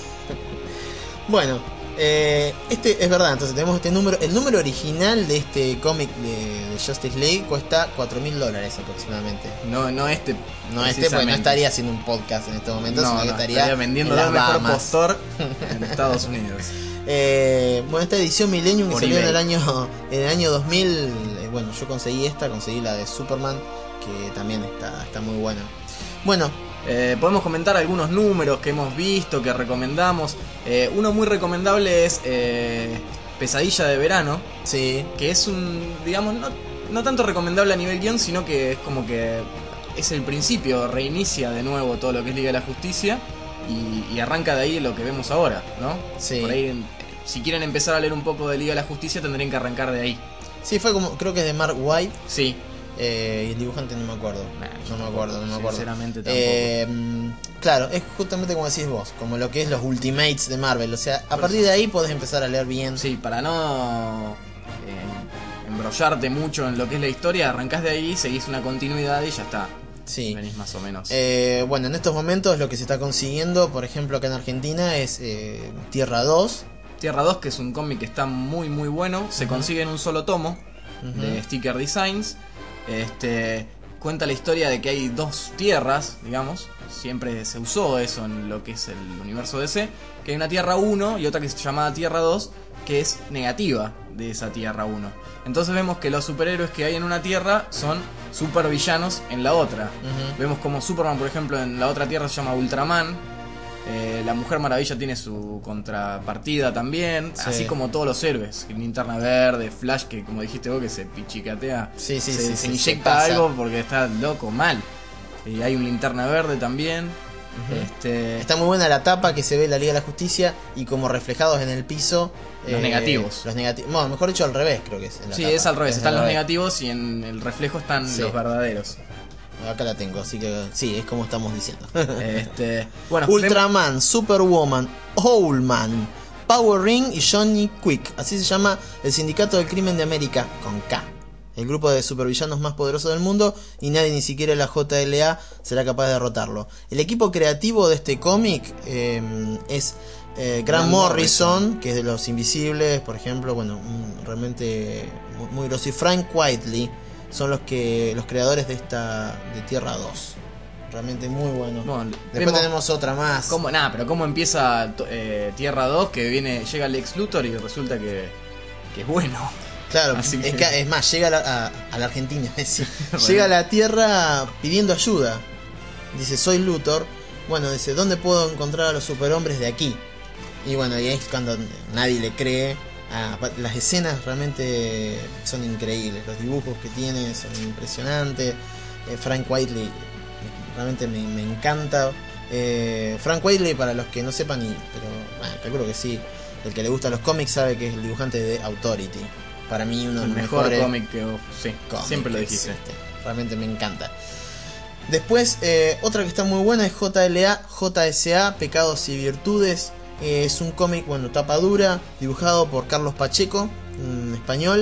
Bueno, eh, este es verdad, entonces tenemos este número. El número original de este cómic de, de Justice League cuesta cuatro mil dólares aproximadamente. No, no este. No este, porque no estaría haciendo un podcast en este momento, No, sino que no, estaría, estaría vendiendo en el las mejor Bahamas. postor en Estados Unidos. Eh, bueno, esta edición Millennium que Por salió en eBay. el año en el año dos mil, eh, bueno, yo conseguí esta, conseguí la de Superman, que también está, está muy buena. Bueno, Eh, podemos comentar algunos números que hemos visto, que recomendamos. Eh, uno muy recomendable es eh, Pesadilla de Verano, sí, que es un, digamos, no, no tanto recomendable a nivel guión, sino que es como que es el principio, reinicia de nuevo todo lo que es Liga de la Justicia y, y arranca de ahí lo que vemos ahora, ¿no? Sí. Por ahí si quieren empezar a leer un poco de Liga de la Justicia, tendrían que arrancar de ahí. Sí, fue como, creo que es de Mark White. Sí. Eh, y el dibujante no me acuerdo. Nah, no me acuerdo, no me acuerdo. Sinceramente tampoco. Eh, claro, es justamente como decís vos, como lo que es los Ultimates de Marvel. O sea, a partir de ahí podés empezar a leer bien. Sí, para no eh, embrollarte mucho en lo que es la historia, arrancás de ahí, seguís una continuidad y ya está. Sí. Venís más o menos. Eh, bueno, en estos momentos lo que se está consiguiendo, por ejemplo acá en Argentina, es eh, Tierra dos. Tierra dos, que es un cómic que está muy muy bueno, se Uh-huh. consigue en un solo tomo Uh-huh. de Sticker Designs. Este cuenta la historia de que hay dos tierras, digamos. Siempre se usó eso en lo que es el universo D C, que hay una Tierra uno y otra que se llama Tierra dos, que es negativa de esa Tierra uno. Entonces vemos que los superhéroes que hay en una tierra son supervillanos en la otra. Uh-huh. Vemos como Superman, por ejemplo, en la otra tierra se llama Ultraman. Eh, la Mujer Maravilla tiene su contrapartida también, Sí. así como todos los héroes. Linterna Verde, Flash, que como dijiste vos, que se pichicatea, Sí, sí, se, sí, se sí, inyecta se pasa. algo porque está loco, mal. Y hay un Linterna Verde también. Uh-huh. este, Está muy buena la tapa que se ve en la Liga de la Justicia y como reflejados en el piso. Los negativos. Los negativos. Bueno, mejor dicho al revés, creo que es. en la sí, tapa. es al revés, Es están al los revés. negativos y en el reflejo están Sí. los verdaderos. Acá la tengo, así que sí, es como estamos diciendo. Este, bueno, Ultraman, Superwoman, Owlman, Power Ring y Johnny Quick. Así se llama el Sindicato del Crimen de América, con K. El grupo de supervillanos más poderoso del mundo y nadie, ni siquiera la J L A, será capaz de derrotarlo. El equipo creativo de este cómic eh, es eh, Grant Grant Morrison, Morrison, que es de Los Invisibles, por ejemplo, bueno, un- realmente muy, muy grosso. Y Frank Whiteley son los que los creadores de esta de Tierra dos. Realmente muy bueno. Bueno, Después vemos tenemos otra más. cómo, nada, pero cómo empieza eh, Tierra dos, que viene llega Lex Luthor y resulta que, que es bueno. Claro, Así es, que- que, es más, llega a la, a, a la Argentina, es decir, Bueno. llega a la Tierra pidiendo ayuda. Dice, soy Luthor. Bueno, dice, ¿dónde puedo encontrar a los superhombres de aquí? Y bueno, y ahí es cuando nadie le cree. Ah, las escenas realmente son increíbles, los dibujos que tiene son impresionantes. eh, Frank Whiteley realmente me, me encanta. eh, Frank Whiteley, para los que no sepan, y, pero bueno, calculo que sí, el que le gusta los cómics sabe que es el dibujante de Authority. Para mí uno de El los mejor mejores cómic que sí, cómics siempre lo que dijiste. existe. Realmente me encanta. Después, eh, otra que está muy buena es J L A, J S A, Pecados y Virtudes. Eh, es un cómic, bueno, tapa dura, dibujado por Carlos Pacheco, en español,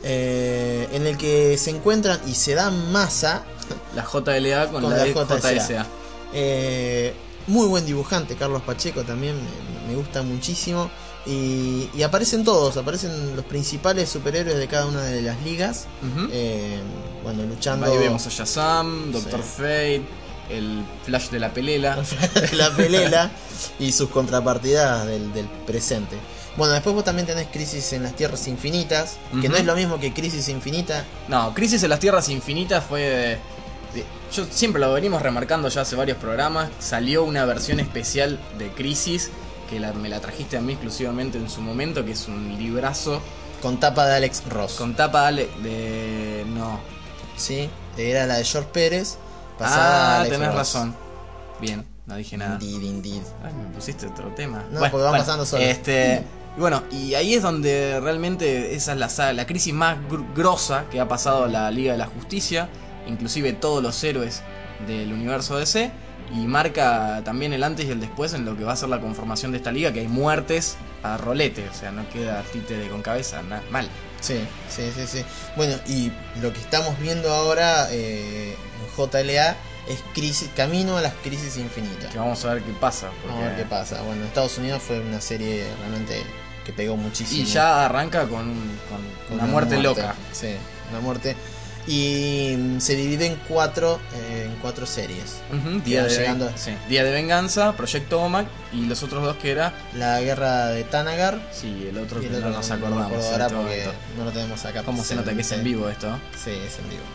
eh, en el que se encuentran y se dan masa. La J L A con, Con la, la de J S A. J S A. Eh, muy buen dibujante, Carlos Pacheco también, me, me gusta muchísimo. Y, y aparecen todos, aparecen los principales superhéroes de cada una de las ligas. Ujú. eh, bueno, luchando. Ahí vemos a Shazam, Doctor Sí. Fate, el Flash de la Pelela. la pelela y sus contrapartidas del, del presente. Bueno, después vos también tenés Crisis en las Tierras Infinitas, que Ujú. no es lo mismo que Crisis Infinita. No, Crisis en las Tierras Infinitas fue de, de- yo siempre lo venimos remarcando ya hace varios programas. Salió una versión especial de Crisis que la- me la trajiste a mí exclusivamente en su momento, que es un librazo Con tapa de Alex Ross. con tapa de, de no. ¿Sí? Era la de George Pérez. Pasada a Ah, Alex tenés Ross. razón. Bien, no dije nada. Indeed, indeed. Ay, me pusiste otro tema. No, porque van pasando solos. Este, y bueno, y ahí es donde realmente esa es la, saga- la crisis más gr- grosa que ha pasado la Liga de la Justicia, inclusive todos los héroes del universo D C, y marca también el antes y el después en lo que va a ser la conformación de esta liga, que hay muertes a rolete, o sea, no queda títere con cabeza, na- mal. Sí, sí, sí, sí. Bueno, y lo que estamos viendo ahora eh, en J L A es crisis, camino a las crisis infinitas. Que vamos a ver qué pasa. porque- Vamos a ver qué pasa. Bueno, en Estados Unidos fue una serie realmente que pegó muchísimo. Y ya arranca con, un- con Con una, muerte, loca. Sí, una muerte. Y mm, se divide en cuatro, eh, en cuatro series. Ujú, Día, Ya de, llegando. sí, Día de Venganza, Proyecto Omac y los otros dos que era, La guerra de Tanagar. sí, el otro Y que el no otro nos no me acordamos. acuerdo en ahora este porque momento. no lo tenemos acá. ¿Cómo se nota que es en vivo esto? Sí, es en vivo.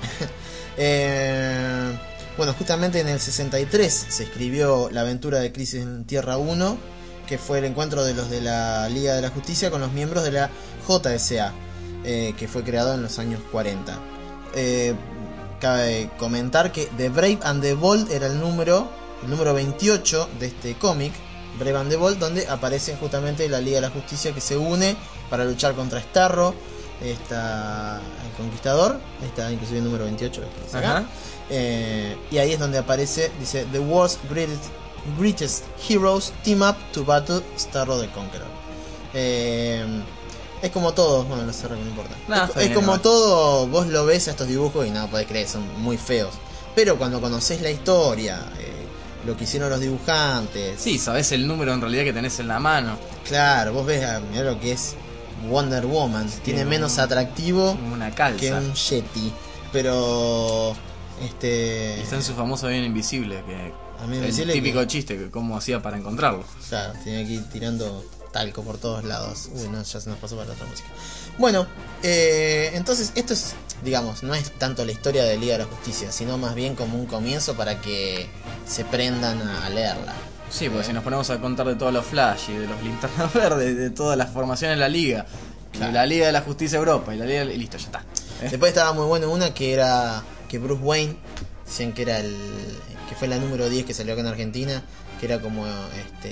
Eh, bueno, justamente en el sesenta y tres se escribió La aventura de Crisis en Tierra uno, que fue el encuentro de los de la Liga de la Justicia con los miembros de la J S A, eh, que fue creado en los años cuarenta. Eh, cabe comentar que The Brave and the Bold era el número, el número veintiocho de este cómic, Brave and the Bold, donde aparece justamente la Liga de la Justicia que se une para luchar contra Starro. Está el Conquistador, ahí está inclusive el número veintiocho, que es acá. Eh, y ahí es donde aparece, dice: The world's greatest, greatest heroes team up to battle Starro the Conqueror. Eh, es como todo, bueno, no sé, no importa. No, es, bien, es como igual. todo, vos lo ves a estos dibujos y no podés creer, son muy feos. Pero cuando conocés la historia, eh, lo que hicieron los dibujantes. Sí, sabés el número en realidad que tenés en la mano. Claro, vos ves, a, mirá lo que es Wonder Woman, Sí, tiene un- menos atractivo Una calza. que un Yeti, pero este Y está en su famoso avión invisible, que Avión el invisible típico que- chiste, que cómo hacía para encontrarlo. claro, tenía que ir tirando talco por todos lados. Uy, no, ya se nos pasó para la otra música. Bueno, eh, entonces esto es, digamos, no es tanto la historia de Liga de la Justicia, sino más bien como un comienzo para que se prendan a, a leerla. Sí, porque Eh, si nos ponemos a contar de todos los Flash y de los Linternas Verdes, de todas las formaciones de la Liga, Claro. y la Liga de la Justicia Europa, y la Liga, y listo, ya está. ¿Eh? Después estaba muy bueno una que era que Bruce Wayne, decían que era el que fue la número diez que salió acá en Argentina, que era como este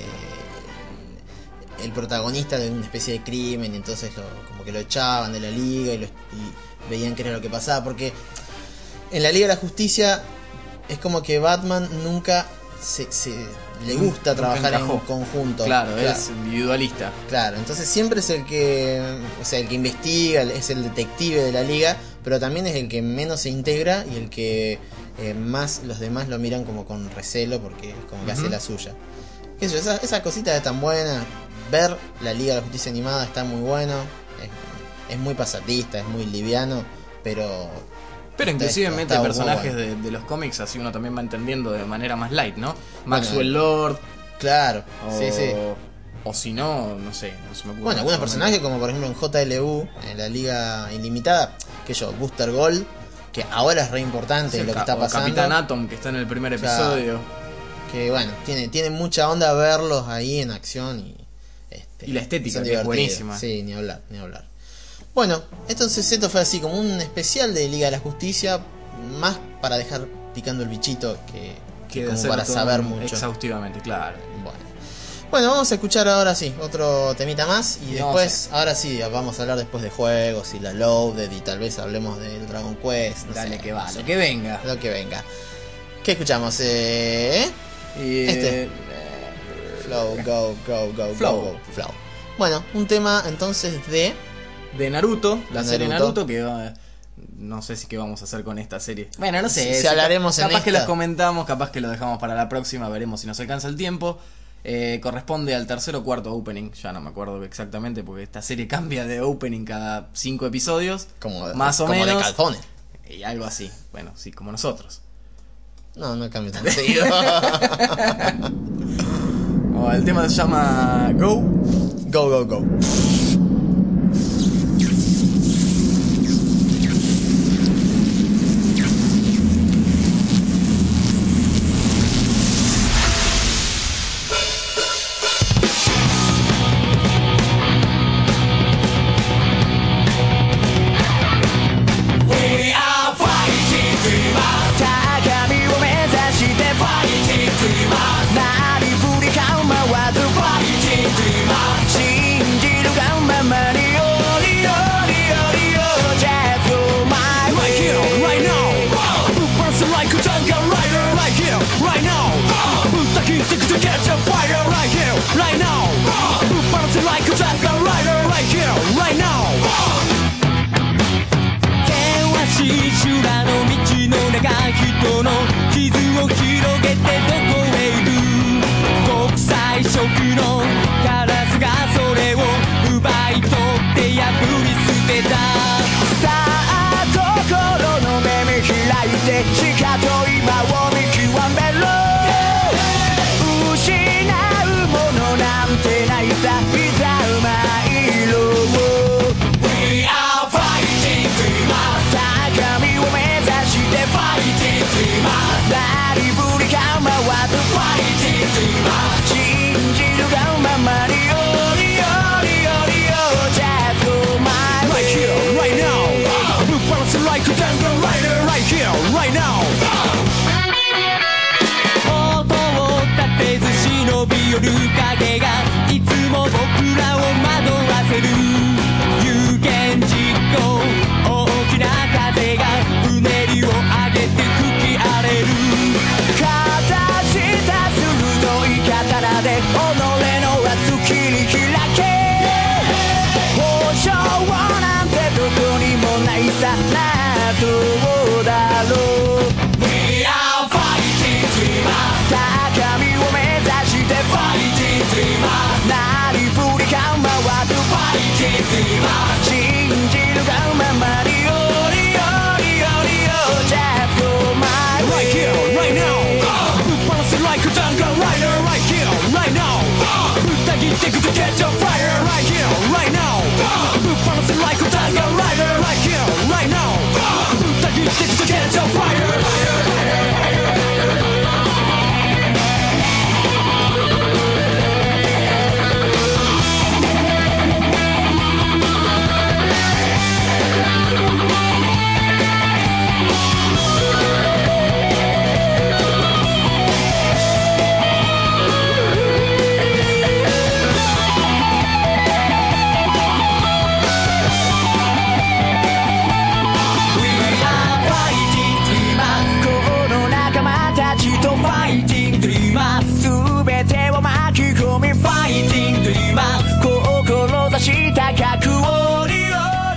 el protagonista de una especie de crimen, y entonces lo, como que lo echaban de la liga y, lo- y veían qué era lo que pasaba, porque en la Liga de la Justicia es como que Batman nunca se, se le gusta Nunca trabajar en encajó. conjunto. Claro, es individualista. Claro, entonces siempre es el que, o sea, el que investiga, es el detective de la liga, pero también es el que menos se integra y el que eh, más los demás lo miran como con recelo porque como que Ujú. hace la suya. Qué sé yo, esas esa cositas están buenas. Ver la Liga de la Justicia animada está muy bueno, es, es muy pasatista, es muy liviano, pero Pero inclusive Está- mete está muy personajes bueno. de, de los cómics, así uno también va entendiendo de manera más light, ¿no? Maxwell Lord, claro, o, sí, sí. o si no, no sé, no se me ocurre. Bueno, algunos personajes como por ejemplo en J L U, en la Liga Ilimitada, que yo, Booster Gold, que ahora es re importante Sí, lo que ca- está o pasando. Capitán Atom, que está en el primer Claro. episodio. Que bueno, tiene, tiene mucha onda verlos ahí en acción y, este, Y la estética, son que es divertidos. buenísima. Sí, ni hablar, ni hablar. Bueno, entonces esto fue así como un especial de Liga de la Justicia, más para dejar picando el bichito que, que Que de como hacerlo para todo saber mucho. exhaustivamente, claro. Bueno. Bueno, vamos a escuchar ahora sí, otro temita más y Y vamos después, ahora sí, vamos a hablar después de juegos y la Loaded y tal vez hablemos del Dragon Quest. No Dale sé, que va, no sé, lo que venga. lo que venga. ¿Qué escuchamos? Eh... Y, Este. eh, Flow, go, go, go, Flow. go, go, flow. Bueno, un tema entonces de... de Naruto, la De serie Naruto. Naruto, que va- no sé si qué vamos a hacer con esta serie. Bueno, no sé. Si- si hablaremos en Capaz que esta. las comentamos, capaz que lo dejamos para la próxima, veremos si nos alcanza el tiempo. Eh, corresponde al tercer o cuarto opening, ya no me acuerdo exactamente, porque esta serie cambia de opening cada cinco episodios, Como, más o como menos. de calzones. Y algo así, bueno, sí, como nosotros. No, no cambia tan seguido. Oh, el tema se llama Go. Go, go, go.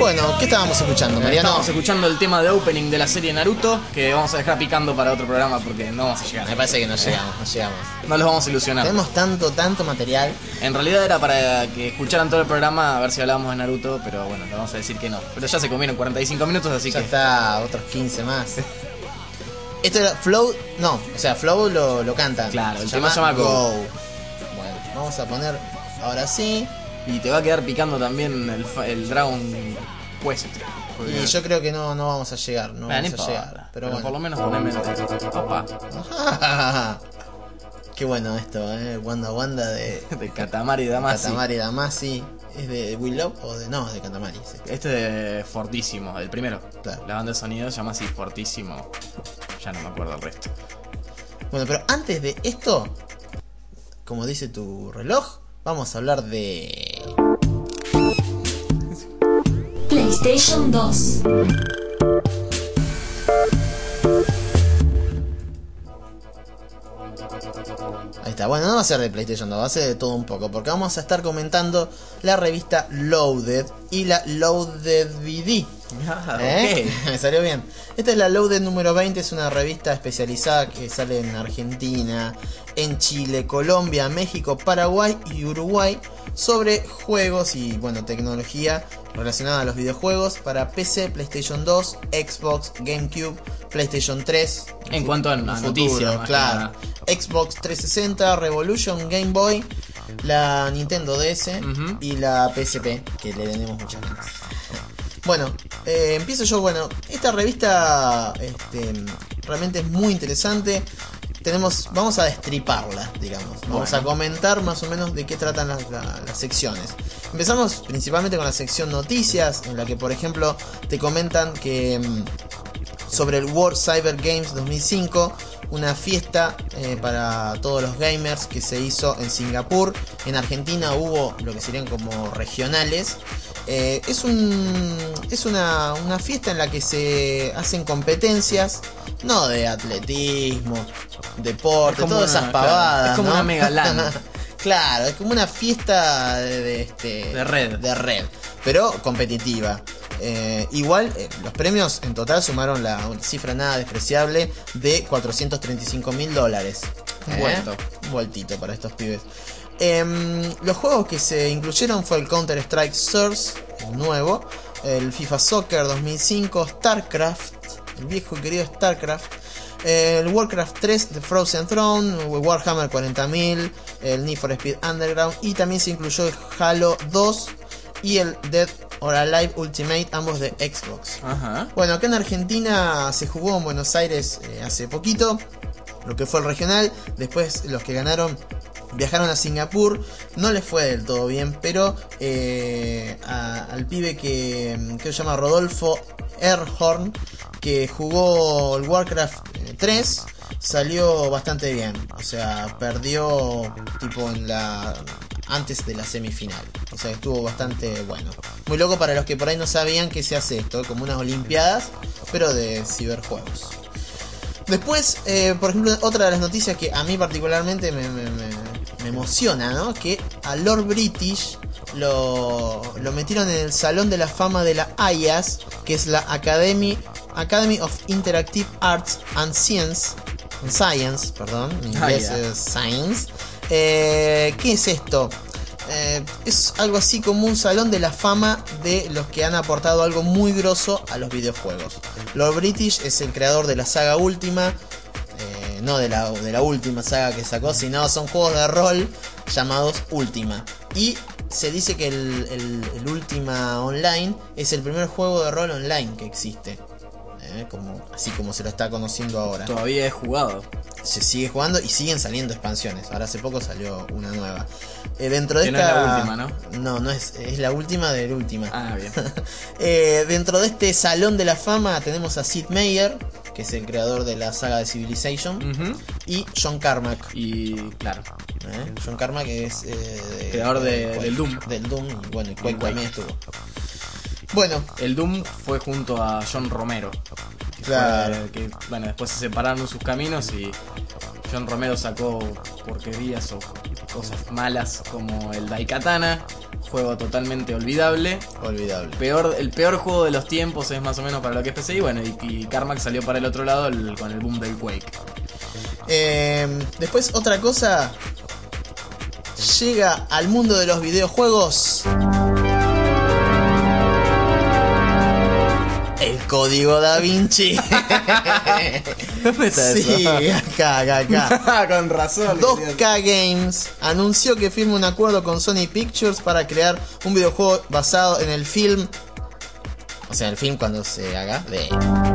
bueno, ¿qué estábamos escuchando, Mariano? Estamos escuchando el tema de opening de la serie Naruto, que vamos a dejar picando para otro programa porque no vamos a llegar. Me parece que no llegamos, no llegamos. No los vamos a ilusionar. Tenemos tanto, tanto material. En realidad era para que escucharan todo el programa a ver si hablábamos de Naruto, pero bueno, le vamos a decir que no. Pero ya se comieron cuarenta y cinco minutos, así Ya que... está, otros quince más. Esto era Flow, no, o sea, Flow lo, lo canta. Claro, el se tema se llama Go. Go. Bueno, vamos a poner ahora sí. Y te va a quedar picando también el, fa- el Dragon Quest. Y yo creo que no, no vamos a llegar, no Nah, no vamos a importa, llegar. Pero, pero por lo bueno. menos poneme el... Opa, Qué bueno esto, eh. Wanda Wanda de de Katamari Damacy. Katamari Damacy. ¿Es de Willow o de.? No, de Katamari. Sí. Este de Fortísimo, el primero. Claro. La banda de sonido se llama así Fortísimo. Ya no me acuerdo el resto. Bueno, pero antes de esto, como dice tu reloj, vamos a hablar de. PlayStation dos. Ahí está, bueno, no va a ser de PlayStation dos, va a ser de todo un poco, porque vamos a estar comentando la revista Loaded y la Loaded V D. Ah, ¿Eh? Me salió bien. Esta es la Loaded número veinte, es una revista especializada que sale en Argentina, en Chile, Colombia, México, Paraguay y Uruguay sobre juegos y, bueno, tecnología relacionada a los videojuegos para P C, PlayStation dos, Xbox, GameCube, PlayStation tres. En cuanto a futuro, noticias, más claro. Xbox trescientos sesenta, Revolution, Game Boy, la Nintendo D S Ujú. y la P S P, que le tenemos muchas ganas. Bueno, eh, empiezo yo. Bueno, esta revista este, realmente es muy interesante. Tenemos, vamos a destriparla, digamos. Vamos Bueno. a comentar más o menos de qué tratan las, la- las secciones. Empezamos principalmente con la sección noticias, en la que, por ejemplo, te comentan que mm, sobre el World Cyber Games dos mil cinco, una fiesta eh, para todos los gamers que se hizo en Singapur. En Argentina hubo lo que serían como regionales. Eh, es un es una, una fiesta en la que se hacen competencias, no de atletismo, deporte, Es como todas una- esas pavadas. claro, es como ¿no? una mega LAN. Claro, es como una fiesta de, de, este, De red. de red, pero competitiva. Eh, igual, eh, los premios en total sumaron la una cifra nada despreciable de cuatrocientos treinta y cinco mil dólares. Un ¿Eh? vuelto. Un vueltito para estos pibes. Em, los juegos que se incluyeron fue el Counter Strike Source, el nuevo, el FIFA Soccer dos mil cinco, StarCraft, el viejo y querido StarCraft, el Warcraft tres de Frozen Throne, Warhammer cuarenta mil, el Need for Speed Underground, y también se incluyó el Halo dos y el Dead or Alive Ultimate, ambos de Xbox. Ajá. Bueno, acá en Argentina se jugó en Buenos Aires eh, hace poquito, lo que fue el regional. Después los que ganaron viajaron a Singapur, no les fue del todo bien, pero eh, a- al pibe que, que se llama Rodolfo Erhorn, que jugó el Warcraft eh, tres, salió bastante bien. O sea, perdió tipo en la antes de la semifinal. O sea, estuvo bastante bueno. Muy loco para los que por ahí no sabían que se hace esto, como unas olimpiadas, pero de ciberjuegos. Después, eh, por ejemplo, otra de las noticias que a mí particularmente me, me- me- me emociona, ¿no? Que a Lord British lo, lo metieron en el Salón de la Fama de la A I A S, que es la Academy, Academy of Interactive Arts and Science, Science, perdón, en inglés Ah, ya. es Science. Eh, ¿Qué es esto? Eh, es algo así como un salón de la fama de los que han aportado algo muy grosso a los videojuegos. Lord British es el creador de la saga Última, eh, no de la, de la última saga que sacó, sino son juegos de rol llamados Última. Y se dice que el, el, el Última Online es el primer juego de rol online que existe. Eh, como, así como se lo está conociendo ahora. Todavía he jugado. Se sigue jugando y siguen saliendo expansiones. Ahora hace poco salió una nueva. Eh, dentro de Que no esta... es la última, ¿no? No, no es, es la última del última. Ah, bien. Eh, dentro de este salón de la fama tenemos a Sid Meier, que es el creador de la saga de Civilization, Ujú. y John Carmack. Y claro, ¿eh? John Carmack es eh, de- Creador de- Quake, del Doom. Del Doom, y bueno, y Quake Quake. también estuvo. Bueno, el Doom fue junto a John Romero. que Claro. fue- que, bueno, después se separaron sus caminos y John Romero sacó porquerías o cosas malas como el Daikatana, juego totalmente olvidable. Olvidable. Peor, el peor juego de los tiempos es más o menos para lo que es P C. Y bueno, y, y Carmack salió para el otro lado el, con el boom del Quake. Eh, después, otra cosa. Llega al mundo de los videojuegos el código Da Vinci. ¿Dónde está Sí, eso? acá, acá, acá. Con razón. dos K Games anunció que firma un acuerdo con Sony Pictures para crear un videojuego basado en el film. O sea, el film cuando se haga de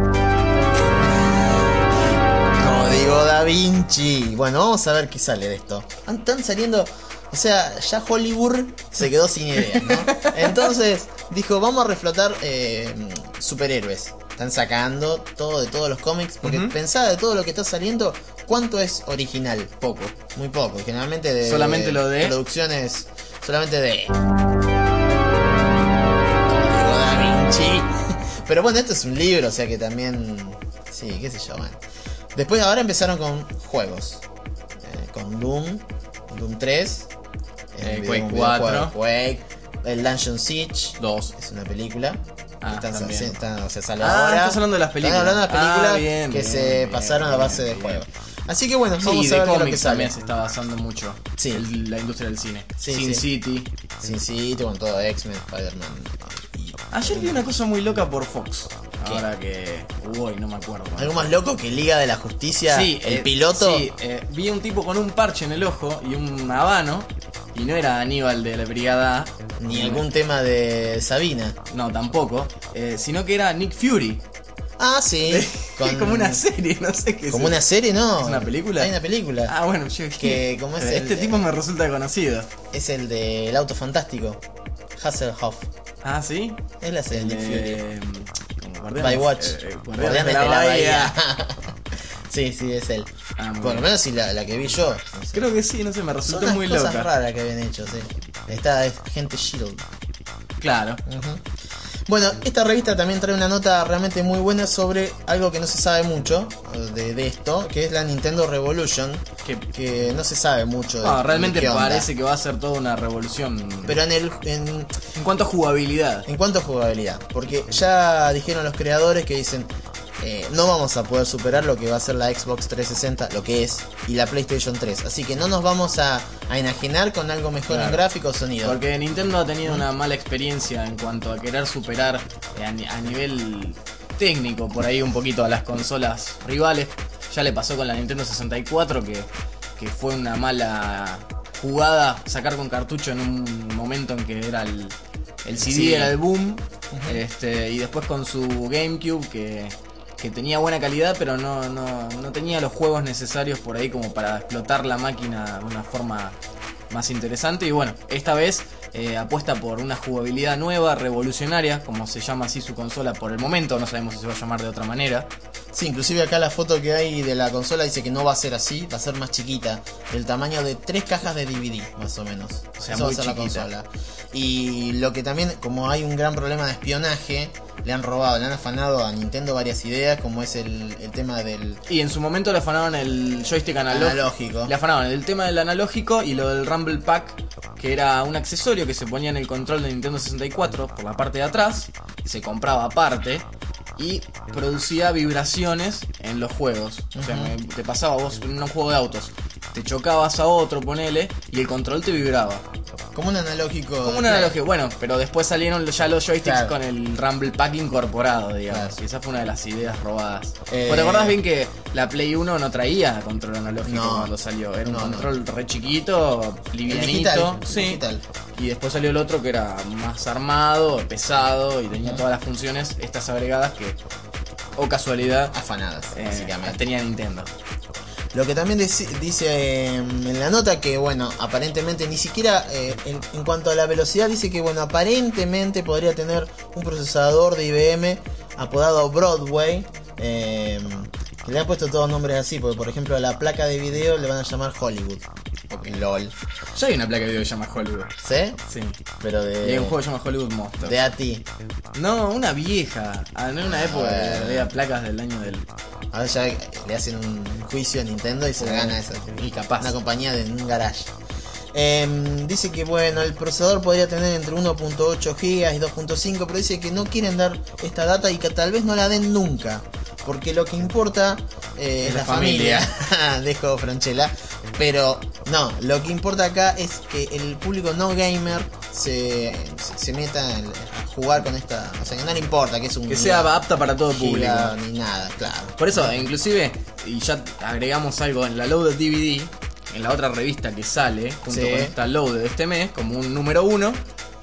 Código Da Vinci. Bueno, vamos a ver qué sale de esto. Están saliendo. O sea, ya Hollywood se quedó sin ideas, ¿no? Entonces dijo, vamos a reflotar eh, superhéroes. Están sacando todo de todos los cómics. Porque Uh-huh. pensá de todo lo que está saliendo, ¿cuánto es original? Poco. Muy poco. Y generalmente de Solamente lo de- producciones. Solamente de Código Da Vinci. Pero bueno, esto es un libro, o sea que también. Sí, qué sé yo, bueno. Después ahora empezaron con juegos. Eh, con Doom, Doom tres. Eh, video- Quake un cuatro. videojuego, Quake, el Dungeon Siege Dos. es una película. Ah, Están- también. se- están- o sea, sale Ah, ahora. estás hablando de las películas. Están hablando de las películas Ah, bien, que bien, se bien, pasaron a bien, base de bien. juegos. Así que bueno, Sí, vamos a de ver qué es lo que cómics sale. también se está basando mucho. Sí. El- la industria del cine. Sí, Sin sí. City. Sin City, con todo X-Men, Spider-Man. y- Ayer vi una cosa muy loca por Fox. ¿Qué? Ahora que. Uy, no me acuerdo. Algo más loco que Liga de la Justicia. Sí, el eh, piloto. Sí, eh, vi un tipo con un parche en el ojo y un habano. Y no era Aníbal de la Brigada A. Ni algún tema de Sabina. No, tampoco. eh, sino que era Nick Fury. Ah, sí. Es como una serie, no sé qué es. Como una serie, ¿no. ¿Es una película? Hay una película. Ah, bueno, yo Que, ¿cómo es Este el- tipo me resulta conocido. Es el del auto fantástico. Hasselhoff. Ah, ¿sí? Él hace el Nick Fury. Eh, como Guardianes- Bywatch. eh, eh, Guardianes Guardianes de la Bahía. Sí, sí, es él. Ah, muy Por lo bien. menos si la, la que vi yo. No sé. Creo que sí, no sé, me Son resultó unas muy cosas loca. raras que habían hecho, sí. Esta es gente Shield. Claro. Ujú. Bueno, esta revista también trae una nota realmente muy buena sobre algo que no se sabe mucho de, de esto, que es la Nintendo Revolution, Que- que no se sabe mucho de, No, de realmente qué onda. parece que va a ser toda una revolución. Pero en el en, En cuanto a jugabilidad. en cuanto a jugabilidad, porque ya dijeron los creadores que dicen eh, no vamos a poder superar lo que va a ser la Xbox trescientos sesenta, lo que es, y la PlayStation tres. Así que no nos vamos a, a enajenar con algo mejor Claro. en gráficos o sonido. Porque Nintendo ha tenido una mala experiencia en cuanto a querer superar eh, a, ni- a nivel técnico por ahí un poquito a las consolas rivales. Ya le pasó con la Nintendo sesenta y cuatro que, que fue una mala jugada sacar con cartucho en un momento en que era el, el C D Sí. era el boom. este, y después con su GameCube que, que tenía buena calidad pero no, no, no tenía los juegos necesarios por ahí como para explotar la máquina de una forma más interesante. Y bueno, esta vez eh, apuesta por una jugabilidad nueva, revolucionaria, como se llama así su consola por el momento, no sabemos si se va a llamar de otra manera. Sí, inclusive acá la foto que hay de la consola dice que no va a ser así, va a ser más chiquita, del tamaño de tres cajas de D V D, más o menos. O sea, Eso va a muy ser la chiquita. consola. Y lo que también, como hay un gran problema de espionaje, le han robado, le han afanado a Nintendo varias ideas, como es el, el tema del Y en su momento le afanaban el joystick analógico. analógico. Le afanaban el tema del analógico y lo del Rumble Pack, que era un accesorio que se ponía en el control de Nintendo sesenta y cuatro por la parte de atrás, se compraba aparte y producía vibraciones en los juegos. O sea, me- te pasaba vos en un juego de autos, te chocabas a otro, ponele, y el control te vibraba. Como un analógico. Como un analógico, bueno, pero después salieron ya los joysticks Claro. con el Rumble Pack incorporado, digamos. Claro. Y esa fue una de las ideas robadas. Eh, ¿Vos te acordás bien que la Play uno no traía control analógico No. cuando salió? Era un No, control re chiquito, El livianito. digital, el sí. digital. Y después salió el otro que era más armado, pesado y tenía todas las funciones, estas agregadas que, o casualidad, Afanadas, eh, básicamente. las tenía Nintendo. Lo que también dice, dice eh, en la nota que, bueno, aparentemente ni siquiera eh, en, en cuanto a la velocidad, dice que, bueno, aparentemente podría tener un procesador de I B M apodado Broadway. Eh, que le han puesto todos nombres así, porque, por ejemplo, a la placa de video le van a llamar Hollywood. Ok, LOL. Ya hay una placa de video que se llama Hollywood. ¿Sí? Sí. Pero Y hay de. un juego que se llama Hollywood Monster. De A T. No, una vieja. Ah, no, en una época Bueno. que había placas del año del. Ahora ya le hacen un juicio a Nintendo y se la gana esa. Y capaz. Una compañía de un garage. Eh, dice que bueno, el procesador podría tener entre uno punto ocho gigas y dos punto cinco, pero dice que no quieren dar esta data y que tal vez no la den nunca, porque lo que importa eh, es la, la familia, familia. Dejo Franchella, pero no, lo que importa acá es que el público no gamer se, se, se meta a jugar con esta, o sea, que no le importa que es un que sea apta para todo público ni nada, claro. Por eso, inclusive, y ya agregamos algo en la Loaded D V D, en la otra revista que sale junto sí. con esta Loaded de este mes como un número uno,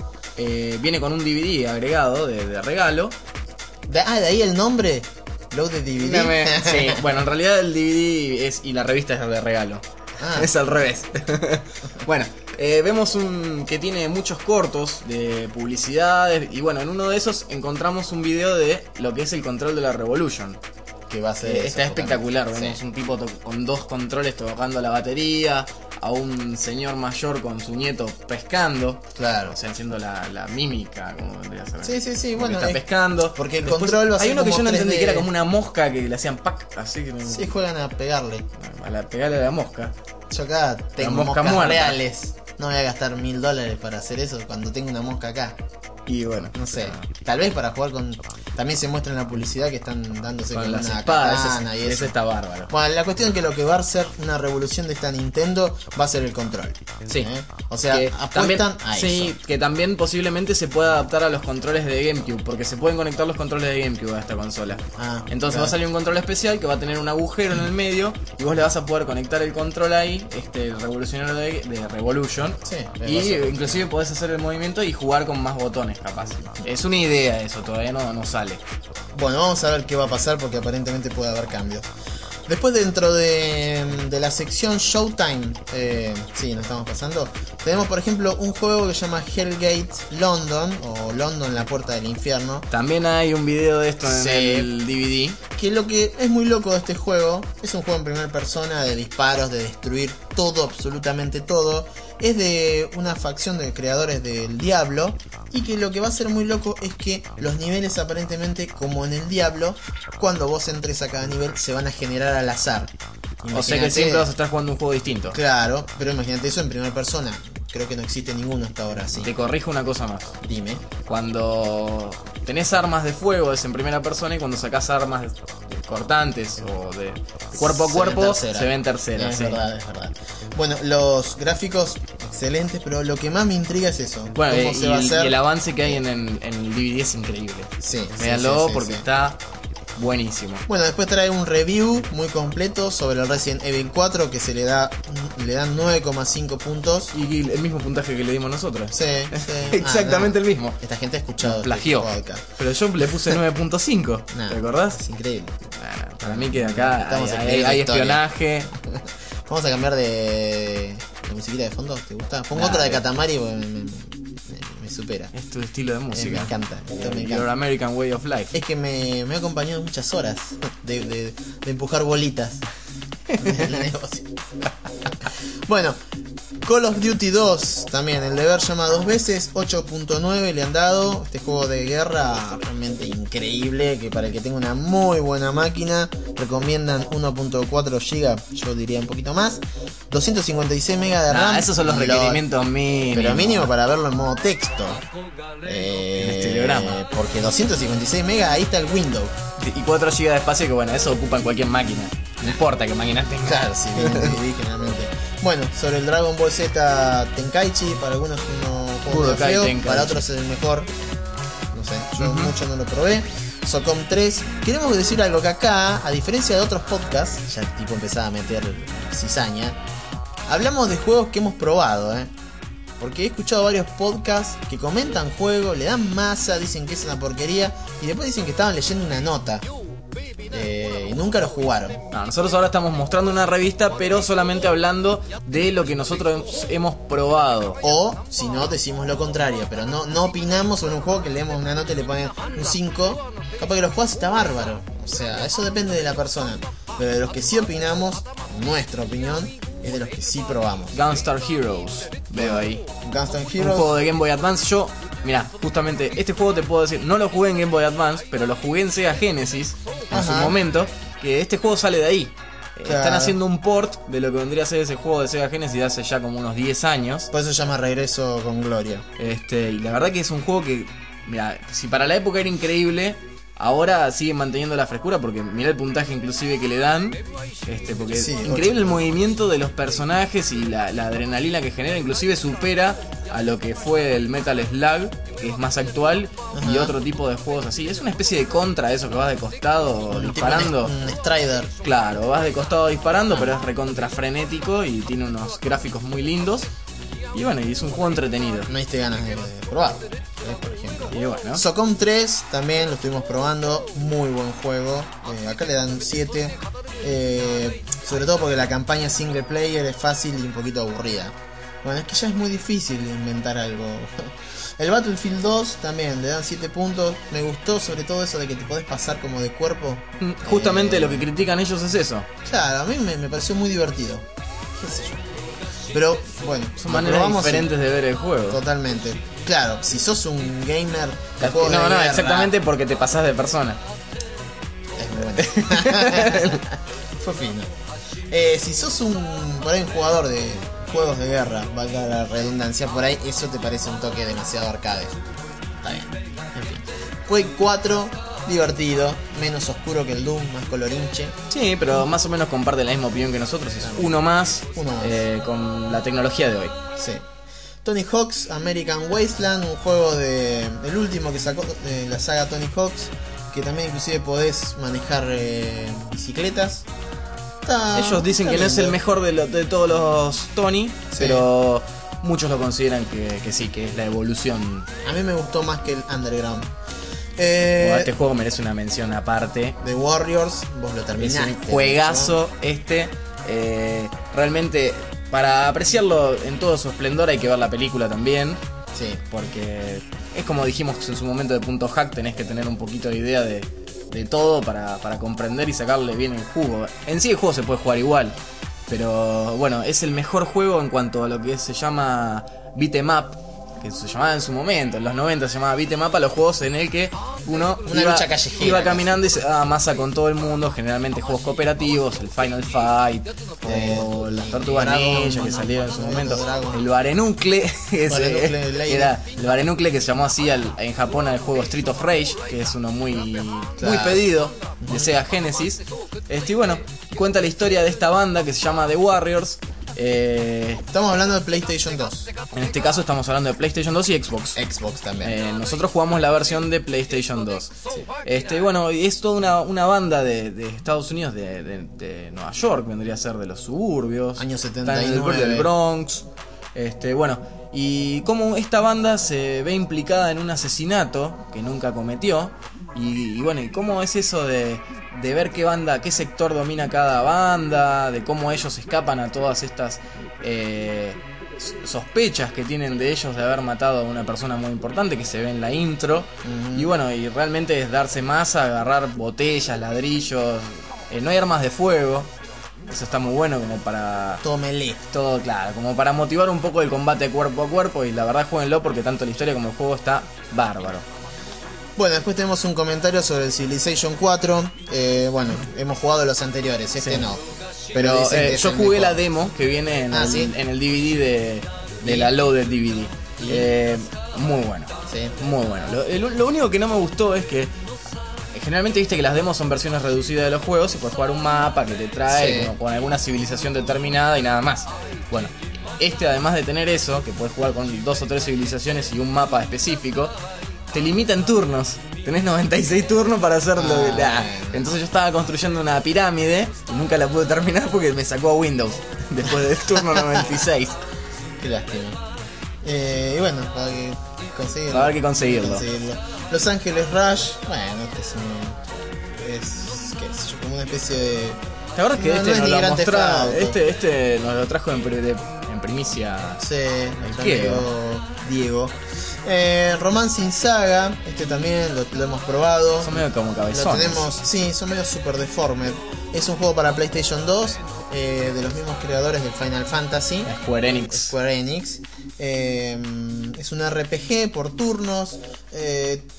eh, viene con un D V D agregado de, de regalo. De, ah, de ahí el nombre, Loaded D V D. Me, sí, bueno, en realidad el D V D es y la revista es de regalo. Ah. Es al revés. Bueno, eh, vemos un que tiene muchos cortos de publicidades y bueno, en uno de esos encontramos un video de lo que es el control de la Revolution. Que va a ser eh, está espectacular, sí. Vemos un tipo con dos controles tocando la batería, a un señor mayor con su nieto pescando, claro, o sea, haciendo la, la mímica, como vendría a ser. Sí, sí, sí, como bueno, está es, pescando. Porque el Después, control va a ser hay uno que yo no entendí tres D. que era como una mosca que le hacían pack, así que sí, juegan a pegarle. A la, pegarle a la mosca. Yo acá tengo mosca moscas muerta. reales. No voy a gastar mil dólares para hacer eso cuando tengo una mosca acá. Y bueno, no sé, tal vez para jugar con... También se muestra en la publicidad que están dándose con, con las una espadas, katana y eso. Eso está bárbaro. Bueno, la cuestión es que lo que va a ser una revolución de esta Nintendo va a ser el control. Sí. ¿Eh? O sea, que apuestan también, a sí, eso. que también posiblemente se pueda adaptar a los controles de GameCube, porque se pueden conectar los controles de GameCube a esta consola. Ah, Entonces claro. va a salir un control especial que va a tener un agujero en el medio y vos le vas a poder conectar el control ahí, este revolucionario de, de Revolution. Sí, y inclusive podés hacer el movimiento y jugar con más botones, capaz. Es una idea eso, todavía no, no sale. Bueno, vamos a ver qué va a pasar porque aparentemente puede haber cambios. Después, dentro de, de la sección Showtime, eh, sí, nos estamos pasando. Tenemos, por ejemplo, un juego que se llama Hellgate London, o London, la puerta del infierno. También hay un video de esto en sí. el D V D. Que lo que es muy loco de este juego, es un juego en primera persona de disparos, de destruir todo, absolutamente todo. Es de una facción de creadores del Diablo. Y que lo que va a ser muy loco es que los niveles, aparentemente, como en el Diablo, cuando vos entres a cada nivel se van a generar al azar. Imagínate, o sea que siempre vas a estar jugando un juego distinto. Claro, pero imagínate eso en primera persona. Creo que no existe ninguno hasta ahora así. Te corrijo una cosa más. Dime. Cuando tenés armas de fuego es en primera persona, y cuando sacás armas cortantes o de cuerpo a cuerpo se ve en tercera. Es sí. verdad, es verdad. Bueno, los gráficos excelentes, pero lo que más me intriga es eso. Bueno, ¿Cómo y, se va a hacer? y el avance que hay en, en, en el D V D es increíble. Sí, véanlo sí, sí, porque sí. está buenísimo. Bueno, después trae un review muy completo sobre el Resident Evil cuatro, que se le da le dan nueve coma cinco puntos. Y el mismo puntaje que le dimos nosotros. Sí, sí. Exactamente ah, no. el mismo. Esta gente ha escuchado. Plagió. Este pero yo le puse nueve punto cinco. Nah, ¿Te acordás? Es increíble. Nah, para mí que acá Estamos hay, hay, hay espionaje. Vamos a cambiar de, de musiquita de fondo. ¿Te gusta? Pongo Nah, otra de eh. Katamari porque me, me, me, me supera. Es tu estilo de música. Eh, me encanta. Me encanta. Your American Way of Life. Es que me, me ha acompañado muchas horas de, de, de empujar bolitas en el negocio. Bueno, Call of Duty dos también, el deber llama dos veces, ocho punto nueve le han dado. Este juego de guerra realmente increíble, que para el que tenga una muy buena máquina recomiendan uno punto cuatro gigas, yo diría un poquito más, doscientos cincuenta y seis megas de RAM. Nah, esos son los requerimientos mínimos. Pero mínimo para verlo en modo texto. Eh, En estilograma. Porque doscientos cincuenta y seis megas, ahí está el Windows. Y cuatro gigas de espacio, que bueno, eso ocupa en cualquier máquina. No importa qué máquina tenga. Claro, sí, bien, sí, generalmente. Bueno, sobre el Dragon Ball Z Tenkaichi, para algunos es uno juego Budokai feo, Tenkaichi. para otros es el mejor. No sé, yo Uh-huh. mucho no lo probé. Socom tres. Queremos decir algo que acá, a diferencia de otros podcasts, ya tipo empezaba a meter cizaña, hablamos de juegos que hemos probado, ¿eh? Porque he escuchado varios podcasts que comentan juegos, le dan masa, dicen que es una porquería, y después dicen que estaban leyendo una nota. Eh, y nunca lo jugaron. No, nosotros ahora estamos mostrando una revista, pero solamente hablando de lo que nosotros hemos probado. O, si no, decimos lo contrario. Pero no, no opinamos sobre un juego que leemos una nota y le ponen un cinco. Capaz que lo jugás y está bárbaro. O sea, eso depende de la persona. Pero de los que sí opinamos, nuestra opinión es de los que sí probamos. Gunstar Heroes, veo ahí. Gunstar Un Heroes. juego de Game Boy Advance. Yo, mira, justamente este juego te puedo decir, no lo jugué en Game Boy Advance, pero lo jugué en Sega Genesis en Ajá. su momento. Que este juego sale de ahí. Claro. Están haciendo un port de lo que vendría a ser ese juego de Sega Genesis de hace ya como unos diez años. Por eso se llama Regreso con Gloria. Este, y la verdad que es un juego que, mira, si para la época era increíble, ahora sigue manteniendo la frescura porque mira el puntaje inclusive que le dan. Este, porque Sí, increíble ocho. el movimiento de los personajes y la, la adrenalina que genera, inclusive supera a lo que fue el Metal Slug, que es más actual, y Ajá. otro tipo de juegos así. Es una especie de contra eso que vas de costado Un tipo disparando. Un, un Strider. Claro, vas de costado disparando, pero es recontra frenético y tiene unos gráficos muy lindos. Y bueno, y es un juego entretenido. No diste ganas de, de probar, ¿eh? Por ejemplo. Y bueno, Socom tres también lo estuvimos probando, muy buen juego. Eh, acá le dan siete. Eh, sobre todo porque la campaña single player es fácil y un poquito aburrida. Bueno, es que ya es muy difícil inventar algo. El Battlefield dos también le dan siete puntos. Me gustó sobre todo eso de que te podés pasar como de cuerpo. justamente Eh, lo que critican ellos es eso. Claro, a mí me, me pareció muy divertido. ¿Qué sé yo? Pero bueno, Son lo maneras probamos y- diferentes de ver el juego. Totalmente. Claro, si sos un gamer de No, juegos de no, guerra, exactamente porque te pasás de persona. es muy bueno. Fue fino. Eh, si sos un, por ahí, un jugador de juegos de guerra, valga la redundancia, por ahí eso te parece un toque demasiado arcade. Está bien. En fin. Quake cuatro, divertido, menos oscuro que el Doom, más colorinche. Sí, pero más o menos comparte la misma opinión que nosotros. Es uno más, Uno más. eh, con la tecnología de hoy. Sí. Tony Hawk's American Wasteland, un juego de el último que sacó de la saga Tony Hawk's, que también inclusive podés manejar eh, bicicletas. Está- Ellos dicen está que no es el lindo. mejor de, lo- de todos los Tony, Sí. pero muchos lo consideran que, que sí, que es la evolución. A mí me gustó más que el Underground. Eh, Bueno, este juego merece una mención aparte. The Warriors, vos lo Es terminaste. un juegazo este. eh, realmente, para apreciarlo en todo su esplendor hay que ver la película también. Sí. Porque es como dijimos en su momento de Punto Hack, tenés que tener un poquito de idea de, de todo para, para comprender y sacarle bien el jugo. En sí el juego se puede jugar igual, pero bueno, es el mejor juego en cuanto a lo que se llama beat 'em up, que se llamaba en su momento, en los noventa se llamaba beat 'em up a los juegos en el que uno Una iba, lucha callejera, iba casi. caminando y se daba masa con todo el mundo, generalmente juegos cooperativos, el Final Fight, o las Tortugas Dragon, Ninja que salieron en su momento, Dragon. el Barenucle, ese, Barenucle Lady. era el Barenucle que se llamó así al- en Japón al juego Street of Rage, que es uno muy, muy Claro. pedido de Sega Genesis. Este, y bueno, cuenta la historia de esta banda que se llama The Warriors. Eh, Estamos hablando de PlayStation dos. en este caso estamos hablando de PlayStation dos y Xbox. Xbox también. Eh, nosotros jugamos la versión de PlayStation dos. Este, bueno, y es toda una, una banda de, de Estados Unidos, de, de- de Nueva York, vendría a ser de los suburbios. Año Están setenta y en el nueve. del Bronx. Este, bueno, y cómo esta banda se ve implicada en un asesinato que nunca cometió. Y, y bueno, y cómo es eso de, de ver qué banda, qué sector domina cada banda, de cómo ellos escapan a todas estas eh, sospechas que tienen de ellos de haber matado a una persona muy importante que se ve en la intro. Ujú. Y bueno, y realmente es darse masa, agarrar botellas, ladrillos. Eh, no hay armas de fuego. Eso está muy bueno como para... Todo melee. Todo claro, como para motivar un poco el combate cuerpo a cuerpo. Y la verdad jueguenlo porque tanto la historia como el juego está bárbaro. Bueno, después tenemos un comentario sobre el Civilization cuatro. Eh, bueno, hemos jugado los anteriores, este Sí. no. Pero dicen que eh, es yo el jugué mejor. la demo que viene en, Ah, el, ¿sí? en el D V D de, de la Loaded D V D. Eh, muy bueno. Sí. Muy bueno. Lo, el- lo único que no me gustó es que eh, generalmente viste que las demos son versiones reducidas de los juegos y puedes jugar un mapa que te trae Sí. como con alguna civilización determinada y nada más. Bueno, este además de tener eso, que puedes jugar con dos o tres civilizaciones y un mapa específico, te limita en turnos. Tenés noventa y seis turnos para hacerlo. Ah, de- ah. bueno. Entonces yo estaba construyendo una pirámide y nunca la pude terminar porque me sacó a Windows después del turno noventa y seis. Qué lástima. Eh, y bueno, para que conseguirlo. Va a haber que conseguirlo. Los Ángeles Rush, bueno, este es un. Es. ¿Qué es? Como una especie de. ¿Te acuerdas que No, este no es nos ni lo Grand Theft mostró? Auto. Este, este nos lo trajo en, pri- de- en primicia. Sí, el ¿Qué? amigo Diego. Eh, Romancing Saga, este también lo, lo hemos probado. Son medio como Lo cabezones. tenemos, sí, son medio super deformed. Es un juego para PlayStation dos, eh, de los mismos creadores del Final Fantasy, Square Enix. Square Enix. Eh, es un R P G por turnos. eh,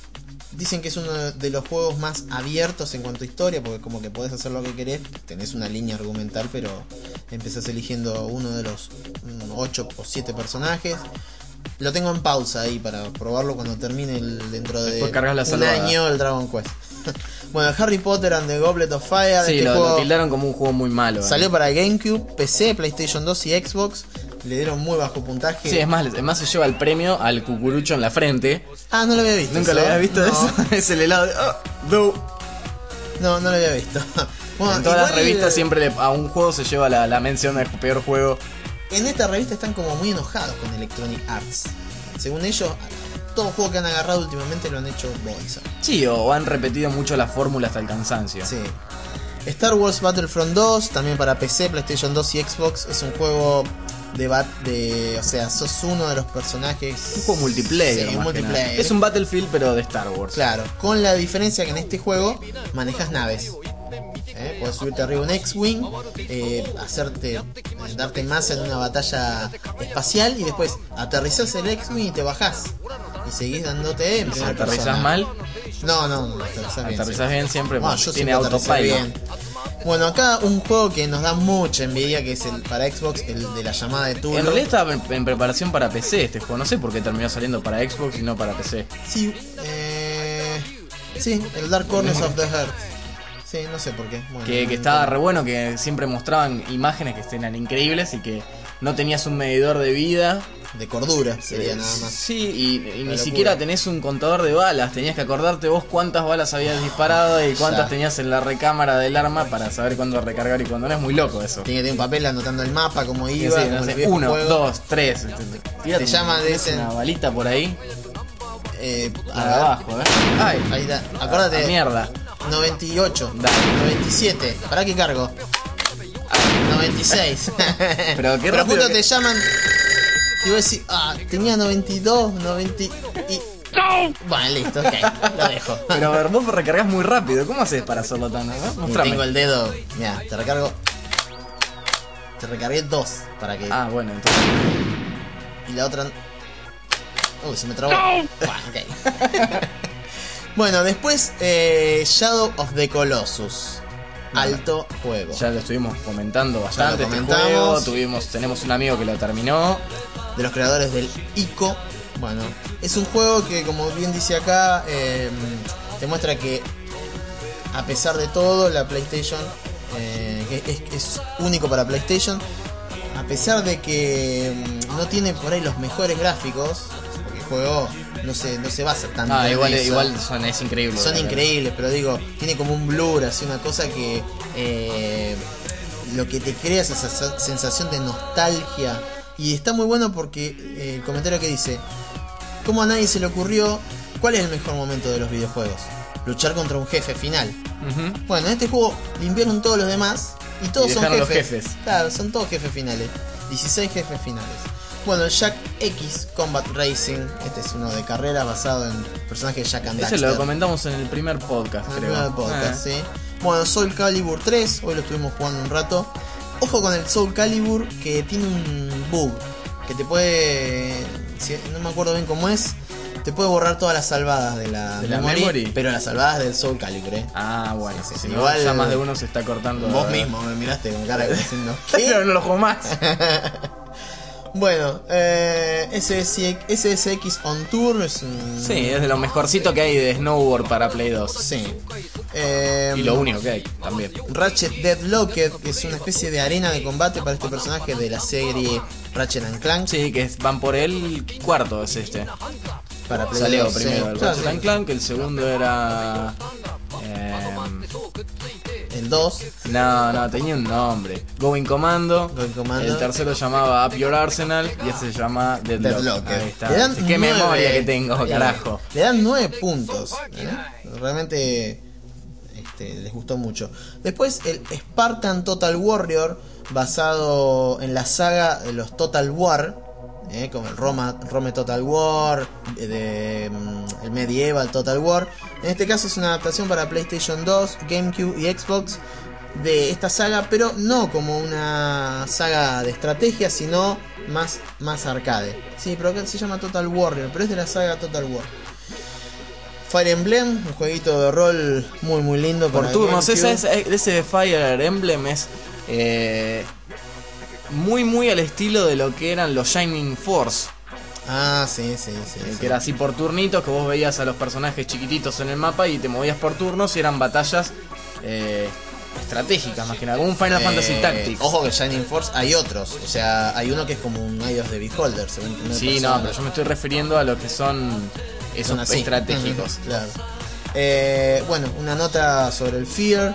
dicen que es uno de los juegos más abiertos en cuanto a historia, porque como que podés hacer lo que querés, tenés una línea argumental, pero empezás eligiendo uno de los ocho o siete personajes. Lo tengo en pausa ahí para probarlo cuando termine el, dentro de un año el Dragon Quest. Bueno, Harry Potter and the Goblet of Fire. Sí, este lo, juego lo tildaron como un juego muy malo. Salió ¿eh? para GameCube, P C, PlayStation dos y Xbox. Le dieron muy bajo puntaje. Sí, es más, es más se lleva el premio al cucurucho en la frente. Ah, no lo había visto. ¿Nunca eso? lo habías visto No. eso? Es el helado de... Oh, no. no, no lo había visto. Bueno, en todas igual, las revistas siempre le- a un juego se lleva la, la mención de peor juego. En esta revista están como muy enojados con Electronic Arts. Según ellos, todo juego que han agarrado últimamente lo han hecho bolsa. Sí, o, o han repetido mucho la fórmula hasta el cansancio. Sí. Star Wars Battlefront dos, también para P C, PlayStation dos y Xbox. Es un juego de bat de, o sea, sos uno de los personajes. Un juego multiplayer. Sí, más un que nada. multiplayer. Es un Battlefield pero de Star Wars. Claro, con la diferencia que en este juego manejas naves. ¿Eh? Puedes subirte arriba un X-Wing, eh, hacerte, eh, darte más en una batalla espacial y después aterrizás el X-Wing y te bajás. Y seguís dándote en Si primera aterrizás persona. mal, No, no, no, aterrizás bien. aterrizás bien siempre. Bueno, porque yo tiene siempre aterricé autopilot. bien. Bueno, acá un juego que nos da mucha envidia, que es el para Xbox, el de la llamada de Tulu. En realidad estaba en, en preparación para P C este juego. No sé por qué terminó saliendo para Xbox y no para P C. Sí, eh, sí, el Dark Corners of the Heart. Sí, no sé por qué. Bueno, Que, no que estaba entiendo. re bueno, que siempre mostraban imágenes que eran increíbles y que no tenías un medidor de vida. De cordura sería Eh, nada más. Sí, y, y ni locura. siquiera tenés un contador de balas. Tenías que acordarte vos cuántas balas habías disparado y cuántas Ya. tenías en la recámara del arma para saber cuándo recargar y cuándo no. Es muy loco eso. Tiene que tener un papel anotando el mapa, cómo Sí, iba, sí, como no en sé, el viejo uno, juego. dos, tres. Tírate, Se llama de tenés ese- una balita por ahí. Eh, a Por ver. abajo, ¿eh? Ay, Ahí está. Acuérdate. ah, mierda. noventa y ocho. Dale. noventa y siete. ¿Para qué cargo? noventa y seis. Pero qué Pero rápido justo que- te llaman. Y vos decís, ah, tenía noventa y dos, noventa y... Bueno, listo, ok, lo dejo. Pero a ver, vos recargas muy rápido. ¿Cómo haces para hacerlo tan? ¿no? Y Mostrame. tengo el dedo. Mira, te recargo. Te recargué dos para que. Ah, bueno, entonces. Y la otra. Uy, se me trabó. Bueno, ok. Bueno, después eh, Shadow of the Colossus. Alto juego. Ya lo estuvimos comentando bastante. Ya lo este comentamos. juego. Tuvimos, tenemos un amigo que lo terminó. De los creadores del ICO. Bueno, es un juego que, como bien dice acá, eh, te muestra que a pesar de todo, la PlayStation, eh, que es, es único para PlayStation, a pesar de que mm, no tiene por ahí los mejores gráficos, porque el juego no se, no se basa tanto Ah, en igual, eso. igual son, es increíble. Son la verdad. increíbles, pero digo, tiene como un blur, así una cosa que eh, lo que te crea es esa sensación de nostalgia. Y está muy bueno porque eh, el comentario que dice, ¿cómo a nadie se le ocurrió cuál es el mejor momento de los videojuegos? Luchar contra un jefe final. Ujú. Bueno, en este juego limpiaron todos los demás y todos Y son dejaron jefes. los jefes. Claro, son todos jefes finales. dieciséis jefes finales. Bueno, el Jack X Combat Racing, este es uno de carrera basado en personajes de Jack and Ese Daxter. lo comentamos en el primer podcast, En el creo. primer podcast, Ah. sí. Bueno, Soul Calibur tres, hoy lo estuvimos jugando un rato. Ojo con el Soul Calibur que tiene un bug que te puede, si- no me acuerdo bien cómo es, te puede borrar todas las salvadas de la, ¿De la memory? pero las salvadas del Soul Calibur, eh. Ah, bueno, Sí, sí, si sí. igual Igual- ya más de uno se está cortando. Vos mismo me miraste con cara de diciendo, Pero no lo juego más. Bueno, eh, S S X On Tour es un... Sí, es de lo mejorcito que hay de snowboard para Play dos. Sí. Eh, Y lo único que hay también. Ratchet Deadlocked, que es una especie de arena de combate para este personaje de la serie Ratchet and Clank. Sí, que es- van por el cuarto, es este. Para Play Salió dos, primero sí. el Claro, Ratchet sí. and Clank, el segundo era. eh, El dos. no, no, tenía un nombre. Going Commando. Going Commando. El tercero llamaba Up Your Arsenal y este se llama Deadlock. Deadlocked. Ahí está. Le dan Qué nueve. memoria que tengo, Eh, carajo. Le dan nueve puntos. ¿eh? Realmente este, les gustó mucho. Después el Spartan Total Warrior, basado en la saga de los Total War, eh, como el Roma, Rome Total War, eh, de, mm, el Medieval Total War. En este caso es una adaptación para PlayStation dos, GameCube y Xbox de esta saga, pero no como una saga de estrategia, sino más, más arcade. Sí, pero acá se llama Total Warrior, pero es de la saga Total War. Fire Emblem, un jueguito de rol muy muy lindo. Por para turnos, GameCube. ese, es- ese Fire Emblem es eh, muy muy al estilo de lo que eran los Shining Force. Ah, sí, sí, sí. eh, sí. Que era así por turnitos, que vos veías a los personajes chiquititos en el mapa y te movías por turnos y eran batallas eh, estratégicas más que nada, como un Final Eh, Fantasy Tactics. Ojo que Shining Force hay otros. O sea, hay uno que es como un Eye of the Beholder, según primera Sí, persona. no, pero yo me estoy refiriendo a lo que son esos Son así. estratégicos. Ujú, claro. Eh, bueno, una nota sobre el Fear,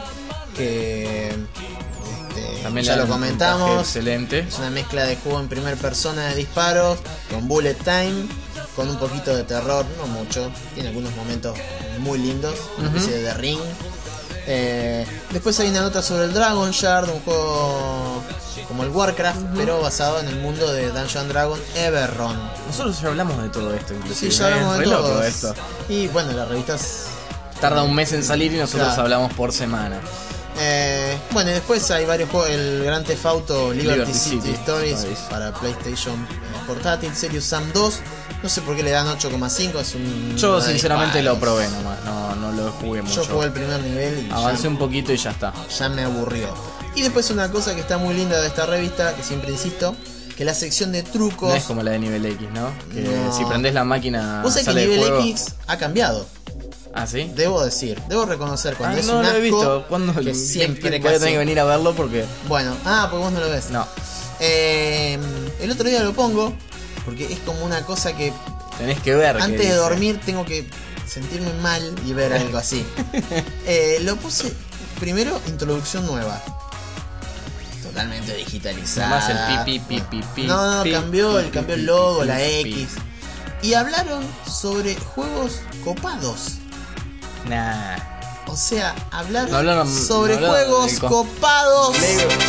que este, También ya le lo dan un comentamos. puntaje excelente. Es una mezcla de juego en primera persona de disparos, con bullet time, con un poquito de terror, no mucho. Tiene algunos momentos muy lindos, una Ujú. especie de ring. Eh, después hay una nota sobre el Dragon Shard, un juego como el Warcraft, pero basado en el mundo de Dungeons and Dragons Everron. Nosotros ya hablamos de todo esto, Sí, inclusive. ya hablamos es de re loco todo. esto. Y bueno, las revistas. Tarda un mes en salir y nosotros Claro. hablamos por semana. Eh, bueno, y después hay varios juegos. El Grand Theft Auto Liberty, Liberty City, City Stories Stories. para PlayStation eh, portátil, Serious Sam dos. No sé por qué le dan ocho coma cinco. Es un. Yo una sinceramente lo disparos. probé nomás, no, no lo jugué mucho. Yo jugué el primer nivel y Avancé ya, un poquito y ya está. ya me aburrió. Y después una cosa que está muy linda de esta revista, que siempre insisto, que la sección de trucos. No es como la de nivel X, ¿no? Que No. si prendés la máquina Vos sabés que sale de nivel juego. X ha cambiado. ¿Ah, sí? Debo decir, debo reconocer Ah, cuando es no un lo asco he visto. ¿Cuándo que le- siempre voy a tener casi- que venir a verlo porque Bueno, ah, porque vos no lo ves. no, Eh, el otro día lo pongo porque es como una cosa que tenés que ver. antes que de dice. dormir tengo que sentirme mal y ver algo así. Eh, lo puse primero, introducción nueva. Totalmente digitalizada. Nomás el pi, pi, pi, pi, pi, No, no, pi, cambió, pi, el, pi, cambió pi, el logo, pi, la pi. X. Y hablaron sobre juegos copados. Nah. O sea, hablaron, No hablaron- sobre no hablaron juegos del co- copados.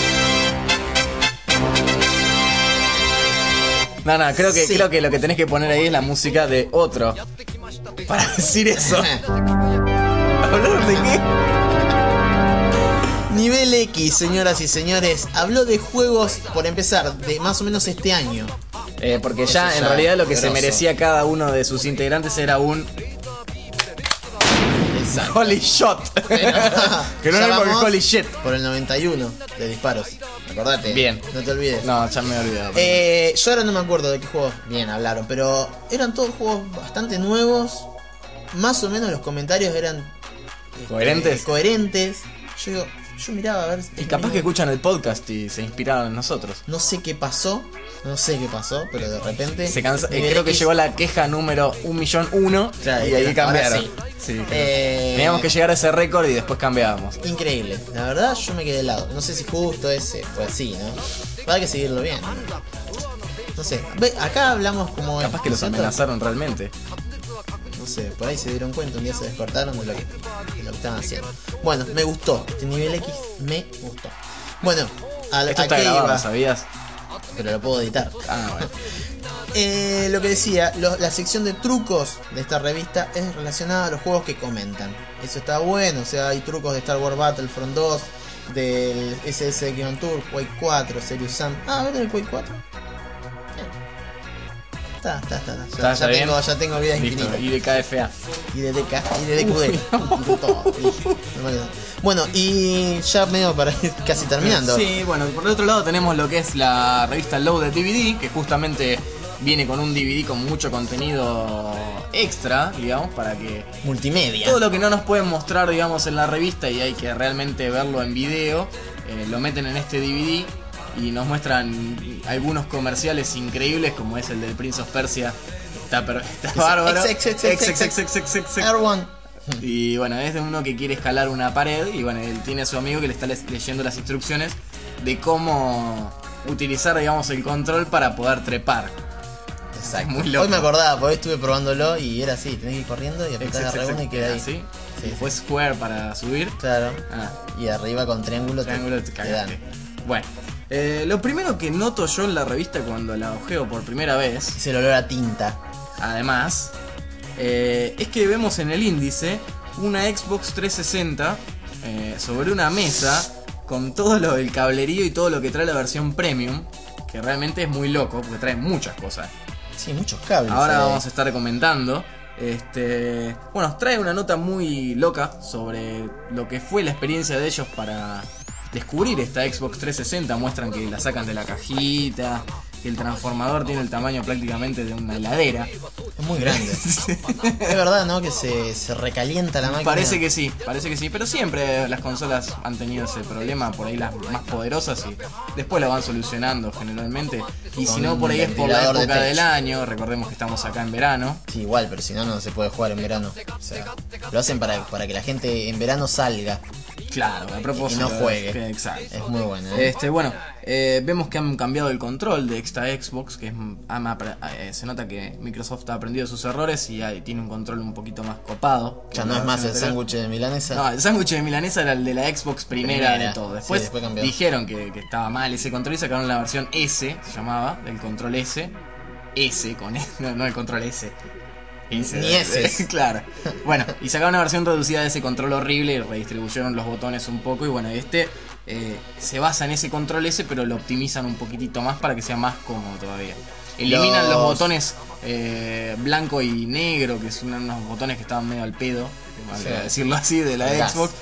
No, no, creo que, Sí. creo que lo que tenés que poner ahí es la música de otro. Para decir eso. ¿Hablaron de qué? Nivel X, señoras y señores, habló de juegos, por empezar, de más o menos este año. Eh, porque Eso ya en ya, realidad lo que se grosso. merecía cada uno de sus integrantes era un holy shot. Pero- Que no ya era por el vamos holy shit. Por el noventa y uno de disparos. Acordate. Bien. No te olvides. No, ya me he olvidado. Eh, yo ahora no me acuerdo de qué juegos bien hablaron, pero eran todos juegos bastante nuevos. Más o menos los comentarios eran este, ¿Coherentes? coherentes. Yo digo, yo miraba a ver. Y capaz que escuchan el podcast y se inspiraron en nosotros. No sé qué pasó. No sé qué pasó, pero de repente. Se cansa- eh, Nivel creo que X- llegó la queja número un millón uno Claro, y ahí ahora cambiaron. sí. Sí, creo. Eh, Teníamos que llegar a ese récord y después cambiábamos. Increíble. La verdad, yo me quedé helado. No sé si justo ese fue así, ¿no? Hay que seguirlo bien. No sé. Ve, acá hablamos como. Capaz que los ¿cierto? amenazaron realmente. No sé, por ahí se dieron cuenta, un día se despertaron de lo que, de lo que estaban haciendo. Bueno, me gustó. Este nivel X me gustó. Bueno, a, Esto a está qué grabado, iba, ¿sabías? pero lo puedo editar. Ah, bueno. Eh, lo que decía, lo- la sección de trucos de esta revista es relacionada a los juegos que comentan. Eso está bueno, o sea, hay trucos de Star Wars Battlefront dos, del S S Tour, Quake cuatro, Serious Sam. Ah, a ver el Quake cuatro. Está, está, está. está. Ya, ¿Está- ya está tengo, bien? ya tengo vida Listo, infinita. y de K F A. Y de D K, y de D Q D. y de todo. Y- Bueno, y ya medio para ir casi terminando. Sí, bueno, por el otro lado tenemos lo que es la revista Loaded D V D, que justamente viene con un D V D con mucho contenido extra, digamos, para que Multimedia. todo lo que no nos pueden mostrar, digamos, en la revista y hay que realmente verlo en video, eh, lo meten en este D V D y nos muestran algunos comerciales increíbles, como es el del Prince of Persia. Está, pero, está bárbaro. Ex, ex, ex, ex, ex, Ex, ex, ex, ex. Air One. Y bueno, es de uno que quiere escalar una pared y bueno, él tiene a su amigo que le está le- leyendo las instrucciones de cómo utilizar, digamos, el control para poder trepar. Exacto. Muy loco. Hoy me acordaba, porque hoy estuve probándolo y era así, tenés que ir corriendo y apretar Ex, ex, R uno ex, y queda ahí. ¿sí? Sí, Después Square para subir. Claro. Ah, Y arriba con triángulo, te- triángulo te te cagaste. dan. Bueno, eh, lo primero que noto yo en la revista cuando la ojeo por primera vez, Es el olor a tinta. además, eh, es que vemos en el índice una Xbox trescientos sesenta eh, sobre una mesa con todo lo, el cablerío y todo lo que trae la versión premium, que realmente es muy loco porque trae muchas cosas. Sí, muchos cables. Ahora eh. vamos a estar comentando. Este, bueno, trae una nota muy loca sobre lo que fue la experiencia de ellos para descubrir esta Xbox trescientos sesenta. Muestran que la sacan de la cajita, que el transformador tiene el tamaño prácticamente de una heladera. Es muy grande. Es verdad, ¿no? Que se, se recalienta la máquina. Parece que sí, parece que sí, pero siempre las consolas han tenido ese problema, por ahí las más poderosas, y después lo van solucionando generalmente. Y Con si no, por ahí es por la ventilador de época del techo. año. Recordemos que estamos acá en verano. Sí, igual, pero si no, no se puede jugar en verano. O sea, lo hacen para, para que la gente en verano salga Claro, a propósito. y no juegue. Que- exacto. Es muy bueno, ¿eh? Este, bueno, eh, vemos que han cambiado el control de esta Xbox, que es, ama- eh, se nota que Microsoft ha aprendido de sus errores y hay- tiene un control un poquito más copado. que Ya la no es más el versión anterior. sándwich de milanesa. No, el sándwich de milanesa era el de la Xbox primera, Primera. de todo. Después, Sí, después cambió. dijeron que, que estaba mal ese control y sacaron la versión S, se llamaba, del control S. S con E, no, no el control S. S, Ni S. Claro. Bueno, y sacaron una versión reducida de ese control horrible y redistribuyeron los botones un poco. Y bueno, este eh, se basa en ese control S, pero lo optimizan un poquitito más para que sea más cómodo todavía. Eliminan los, Los- botones eh, blanco y negro, que son unos botones que estaban medio al pedo, Sí. para decirlo así, de la El gas. Xbox.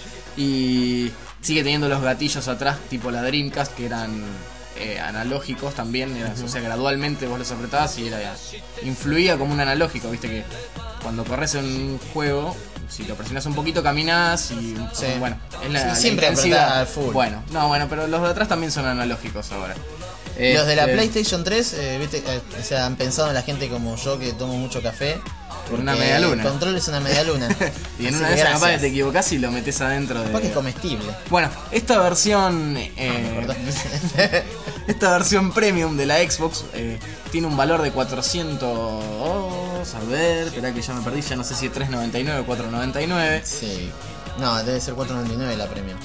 Y sigue teniendo los gatillos atrás, tipo la Dreamcast, que eran eh, analógicos también. Eran, o sea, gradualmente vos los apretabas y era, influía como un analógico. Viste que cuando corres en un juego, si lo presionas un poquito, caminas y Sí. bueno, es la, Sí, la siempre intensidad. apretás al full. Bueno, no, bueno, pero los de atrás también son analógicos ahora. Los de la Este, PlayStation tres, eh, ¿viste? Eh, o sea, han pensado en la gente como yo que tomo mucho café. Por una porque media luna. El control es una media luna. Y en Así una que de esas capaz que gracias. te equivocás y lo metes adentro de. Capaz que es comestible. Bueno, esta versión. eh, Perdón. esta versión premium de la Xbox eh, tiene un valor de cuatrocientos. A ver, espera que ya me perdí, ya no sé si es tres noventa y nueve o cuatro noventa y nueve. Sí. No, debe ser cuatro noventa y nueve la premium.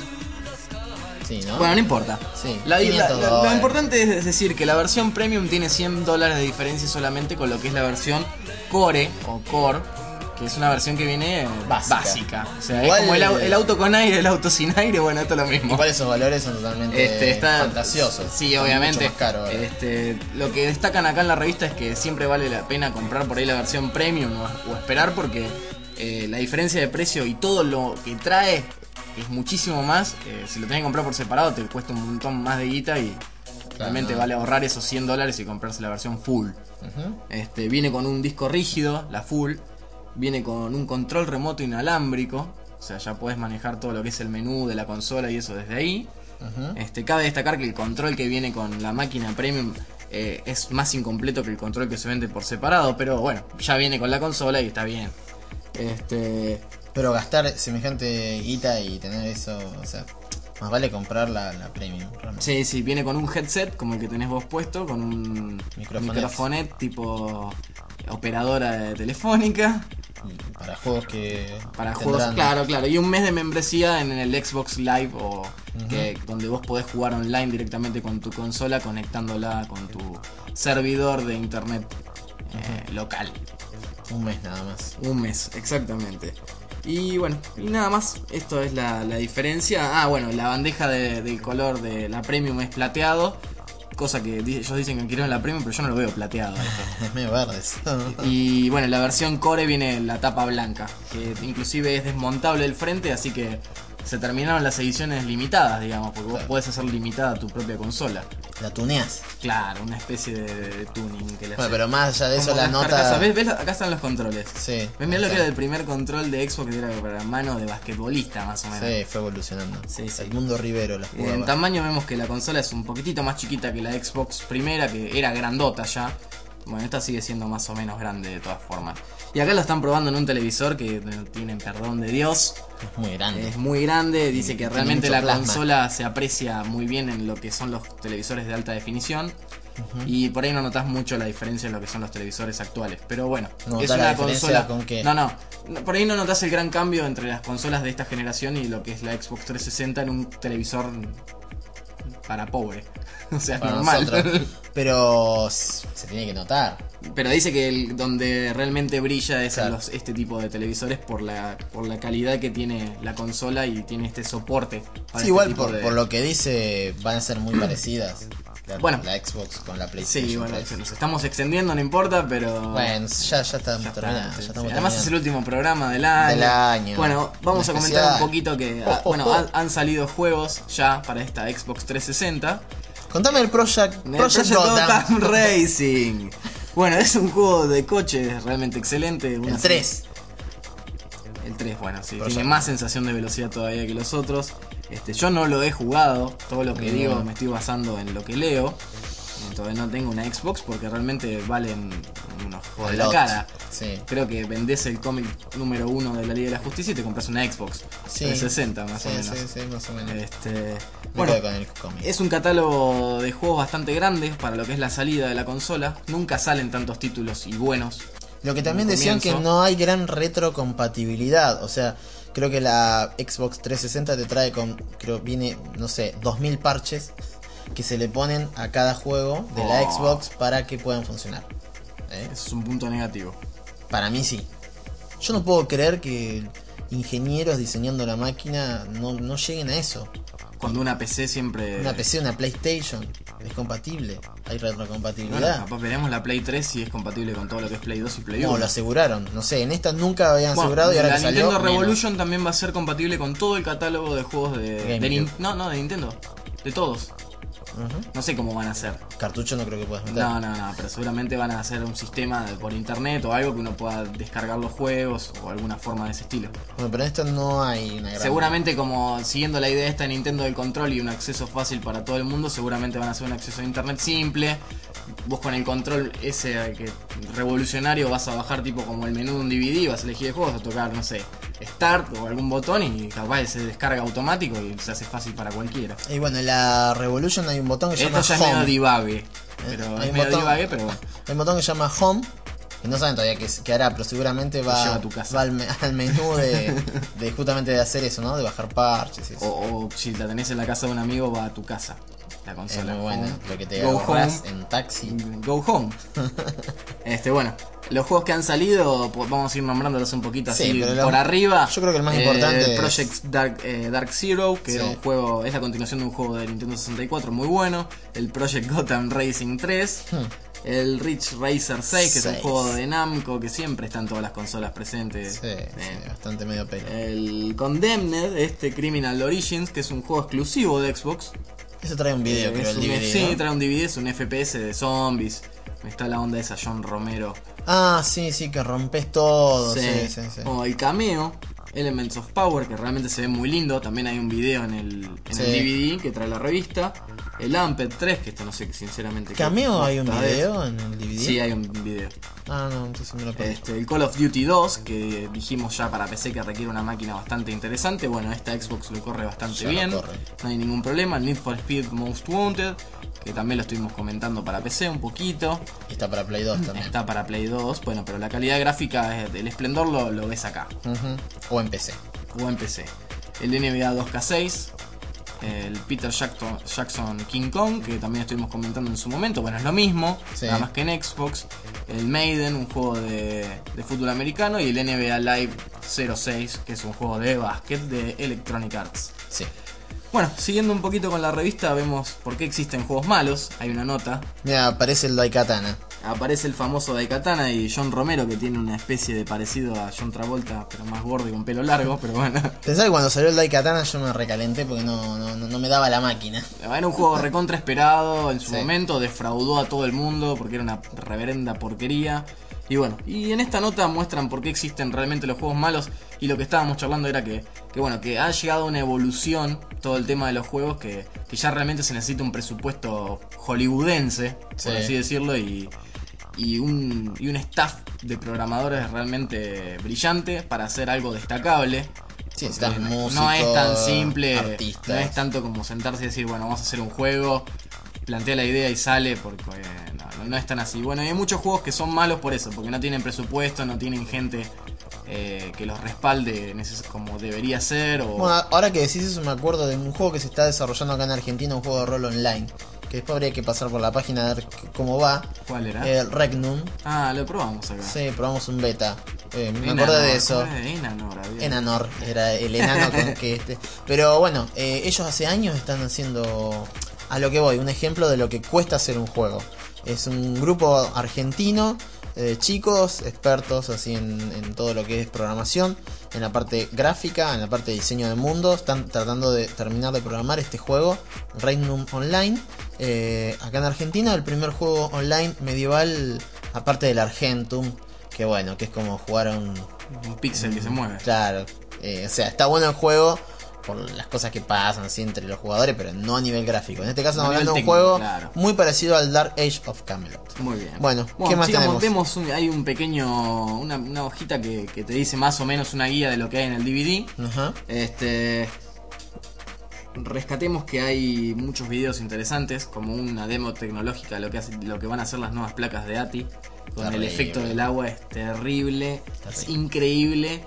Sí, ¿no? Bueno, no importa. Sí, La- la- quinientos la- lo dólares. importante es decir que la versión premium tiene cien dólares de diferencia solamente con lo que es la versión Core o Core, que es una versión que viene eh, Básica. básica. O sea, Igual- es como el, au- el auto con aire, el auto sin aire, bueno, esto es lo mismo. Igual esos valores son totalmente Este, está fantasiosos. Sí, Son obviamente. mucho más caro, ¿verdad? este, lo que destacan acá en la revista es que siempre vale la pena comprar por ahí la versión premium o, o esperar porque eh, la diferencia de precio y todo lo que trae es muchísimo más. Eh, si lo tenés que comprar por separado te cuesta un montón más de guita y realmente no. vale ahorrar esos cien dólares y comprarse la versión full. Ujú. Este, viene con un disco rígido, la full. Viene con un control remoto inalámbrico. O sea, ya podés manejar todo lo que es el menú de la consola y eso desde ahí. Ujú. Este, cabe destacar que el control que viene con la máquina premium eh, es más incompleto que el control que se vende por separado. Pero bueno, ya viene con la consola y está bien. Este, Pero gastar semejante guita y tener eso, o sea, más vale comprar la, la premium. realmente. sí, sí, viene con un headset como el que tenés vos puesto, con un Microfonet. microfonet tipo operadora de telefónica. Y para juegos que Para tendrán- juegos, claro, claro. Y un mes de membresía en el Xbox Live, o que, donde vos podés jugar online directamente con tu consola, conectándola con tu servidor de internet eh, local. Un mes nada más. Un mes, exactamente. Y bueno, y nada más. Esto es la, la diferencia. Ah, bueno, la bandeja de- del color de la Premium es plateado. Cosa que di- ellos dicen que quieren la Premium, pero yo no lo veo plateado. esto. Es medio verde eso. Y bueno, la versión Core viene en la tapa blanca, que inclusive es desmontable el frente, así que se terminaron las ediciones limitadas, digamos, porque vos Claro. podés hacer limitada tu propia consola. La tuneás. Claro, una especie de, de tuning que le Bueno, hace. pero más allá de eso, Como la las nota. carcasas. ¿Ves? ¿Ves? Acá están los controles. Sí. ¿Ves? Mirá lo acá. que era el primer control de Xbox, que era para mano de basquetbolista, más o menos. Sí, fue evolucionando. Sí, sí. El mundo Rivero la Y jugaba. en tamaño vemos que la consola es un poquitito más chiquita que la Xbox primera, que era grandota ya. Bueno, esta sigue siendo más o menos grande de todas formas. Y acá lo están probando en un televisor que no tienen perdón de Dios. Es muy grande. Es muy grande, dice que Tiene realmente mucho la plasma. consola se aprecia muy bien en lo que son los televisores de alta definición. Y por ahí no notas mucho la diferencia en lo que son los televisores actuales. Pero bueno, ¿Notás es la una diferencia consola. con qué? No, no. no, Por ahí no notas el gran cambio entre las consolas de esta generación y lo que es la Xbox trescientos sesenta en un televisor para pobre. O sea, es Para normal. nosotros. Pero s- se tiene que notar. Pero dice que el, donde realmente brilla es en Claro. los, este tipo de televisores por la, por la calidad que tiene la consola y tiene este soporte. Para Sí, este igual tipo por, de- por lo que dice van a ser muy parecidas. la, Bueno. la Xbox con la PlayStation. Sí, bueno, tres. nos estamos extendiendo, no importa, pero... Bueno, ya, ya estamos Ya terminando. está, sí, ya sí. estamos Además es el terminando. último programa del año. Del año. Bueno, vamos Un a comentar especial. un poquito que... ah, bueno, han, han salido juegos ya para esta Xbox trescientos sesenta. Contame el Project, El Project Project Gotham. Gotham Racing. Bueno, es un juego de coches realmente excelente. una El tres. El tres, bueno, sí, Project. tiene más sensación de velocidad todavía que los otros. Este, yo no lo he jugado, todo lo que Mm. digo me estoy basando en lo que leo. Entonces no tengo una Xbox porque realmente valen unos juegos de la Lot. cara. Sí. Creo que vendés el cómic número uno de la Liga de la Justicia y te compras una Xbox Sí. trescientos sesenta más Sí, o menos. sí, sí, más o menos. Este, Me bueno, quedo con el cómic. es un catálogo de juegos bastante grande para lo que es la salida de la consola. Nunca salen tantos títulos y buenos. Lo que también un decían que comienzo. no hay gran retrocompatibilidad. O sea, creo que la Xbox trescientos sesenta te trae con, creo viene, no sé, dos mil parches que se le ponen a cada juego de la Oh. Xbox para que puedan funcionar. ¿Eh? Eso es un punto negativo. Para mí sí. Yo no puedo creer que ingenieros diseñando la máquina no, no lleguen a eso. Cuando una P C siempre... Una P C, una PlayStation, es compatible. Hay Bueno, retrocompatibilidad. capaz veremos la Play tres si es compatible con todo lo que es Play dos y Play No, uno. lo aseguraron. No sé, en esta nunca habían Bueno, asegurado y ahora la que salió. Nintendo menos. Revolution también va a ser compatible con todo el catálogo de juegos de, de GameCube. Nin- No, no, de Nintendo. De todos. Ujú. No sé cómo van a hacer. Cartucho no creo que puedas meter. No, no, no, pero seguramente van a hacer un sistema de- por internet o algo que uno pueda descargar los juegos o alguna forma de ese estilo. Bueno, pero en esto no hay una gran. Seguramente como siguiendo la idea esta de Nintendo del control y un acceso fácil para todo el mundo, seguramente van a hacer un acceso a internet simple. Vos con el control ese que revolucionario vas a bajar tipo como el menú de un D V D, vas a elegir de juegos, a tocar, no sé, Start o algún botón y capaz se descarga automático y se hace fácil para cualquiera. Y bueno, en la Revolution hay un botón que se Esto llama ya es medio Home. divague, pero hay es un medio botón- divague, pero bueno. Hay un botón que se llama Home. Que no saben todavía qué, qué hará, pero seguramente va, lleva a tu casa. va al, me- al menú de, de justamente de hacer eso, ¿no? De bajar parches y eso. O, o si la tenés en la casa de un amigo, va a tu casa. La Es consola. muy bueno. Home. Lo que te Go ahorras home. en taxi. Go home. Este, bueno, los juegos que han salido, pues, vamos a ir nombrándolos un poquito Sí, así pero lo- por arriba. yo creo que el más Eh, importante es- Project Dark, eh, Dark Zero, que Sí. era un juego, es la continuación de un juego de Nintendo sesenta y cuatro muy bueno. El Project Gotham Racing tres. Hmm. El Ridge Racer seis, que es un Seis. juego de Namco, que siempre está en todas las consolas presentes. Sí, Eh, sí, bastante medio pelo. El Condemned, este Criminal Origins, que es un juego exclusivo de Xbox. Eso trae un video, Eh, creo, es el un- D V D. Sí, ¿no? trae un D V D, es un F P S de zombies. Está la onda esa John Romero. Ah, sí, sí, que rompes todo. Sí, Sí. sí, sí. O el cameo, Elements of Power, que realmente se ve muy lindo. También hay un video en el, en Sí. el D V D que trae la revista. El Amped tres, que esto no sé sinceramente. qué ¿Cameo hay un posta es. video en el D V D? Sí, hay un video. Ah, no, entonces me lo perdí. Este, el Call of Duty dos, que dijimos ya para P C que requiere una máquina bastante interesante. Bueno, esta Xbox lo corre bastante Ya lo bien. corre. No hay ningún problema. El Need for Speed Most Wanted, que también lo estuvimos comentando para P C un poquito. Y está para Play dos también. Está para Play dos, bueno, pero la calidad gráfica, el esplendor lo, lo ves acá, Ujú. O en P C. o en P C. El N B A dos K seis, el Peter Jackson, Jackson King Kong, que también estuvimos comentando en su momento, bueno, es lo mismo, Sí. nada más que en Xbox. El Maiden, un juego de, de fútbol americano, y el N B A Live cero seis, que es un juego de básquet de Electronic Arts. Sí. Bueno, siguiendo un poquito con la revista, vemos por qué existen juegos malos. Hay una nota. Mira, aparece el Daikatana. Aparece el famoso Daikatana y John Romero, que tiene una especie de parecido a John Travolta, pero más gordo y con pelo largo, pero bueno. Pensá que cuando salió el Daikatana yo me recalenté porque no, no, no, no me daba la máquina. Era un juego recontra esperado en su Sí. momento, defraudó a todo el mundo porque era una reverenda porquería. Y bueno, y en esta nota muestran por qué existen realmente los juegos malos, y lo que estábamos charlando era que, que bueno, que ha llegado una evolución todo el tema de los juegos, que, que ya realmente se necesita un presupuesto hollywoodense, por Sí. así decirlo, y, y, un, y un staff de programadores realmente brillante para hacer algo destacable. Sí, necesitas Porque músicos, no es tan simple, artistas. no es tanto como sentarse y decir, bueno, vamos a hacer un juego, plantea la idea y sale, porque eh, no, no es tan así. Bueno, y hay muchos juegos que son malos por eso, porque no tienen presupuesto, no tienen gente eh, que los respalde neces- como debería ser. O... Bueno, ahora que decís eso me acuerdo de un juego que se está desarrollando acá en Argentina, un juego de rol online. Que después habría que pasar por la página a ver c- cómo va. ¿Cuál era? El Regnum. Ah, lo probamos acá. Sí, probamos un beta. Eh, me Enanor, acordé de eso. eh, Enanor, había. Enanor, era el enano con que este. Pero bueno, eh, ellos hace años están haciendo a lo que voy, un ejemplo de lo que cuesta hacer un juego. Es un grupo argentino de chicos expertos así en, en todo lo que es programación, en la parte gráfica, en la parte de diseño de mundo. Están tratando de terminar de programar este juego, Regnum Online. Eh, acá en Argentina, el primer juego online medieval, aparte del Argentum, que bueno, que es como jugar a un... Un pixel que se mueve. Claro, eh, o sea, está bueno el juego por las cosas que pasan así entre los jugadores, pero no a nivel gráfico. En este caso estamos hablando de un juego claro. muy parecido al Dark Age of Camelot. Muy bien. Bueno, bueno ¿qué más sigamos, tenemos? Vemos un, hay un pequeño, una, una hojita que, que te dice más o menos una guía de lo que hay en el D V D. Ajá. Este, rescatemos que hay muchos videos interesantes, como una demo tecnológica de lo que hace, lo que van a hacer las nuevas placas de A T I. Con Terrible. El efecto del agua es terrible, Terrible. es increíble.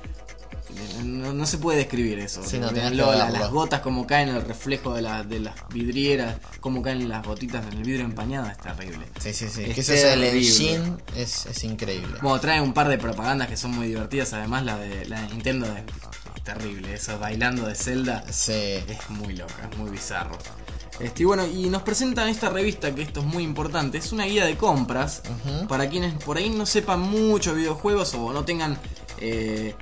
No, no se puede describir eso. Sí, no, tenés que Lo- la- verlo. las gotas como caen, el reflejo de, la, de las vidrieras, como caen las gotitas en el vidrio empañado, es terrible. Sí, sí, sí. Es Que eso es el terrible. engine, es, es increíble. Bueno, trae un par de propagandas que son muy divertidas, además la de, la de Nintendo es, es terrible, eso bailando de Zelda Sí. es muy loca, es muy bizarro. Este, y bueno, y nos presentan esta revista, que esto es muy importante, es una guía de compras, Ujú. para quienes por ahí no sepan mucho de videojuegos o no tengan, eh,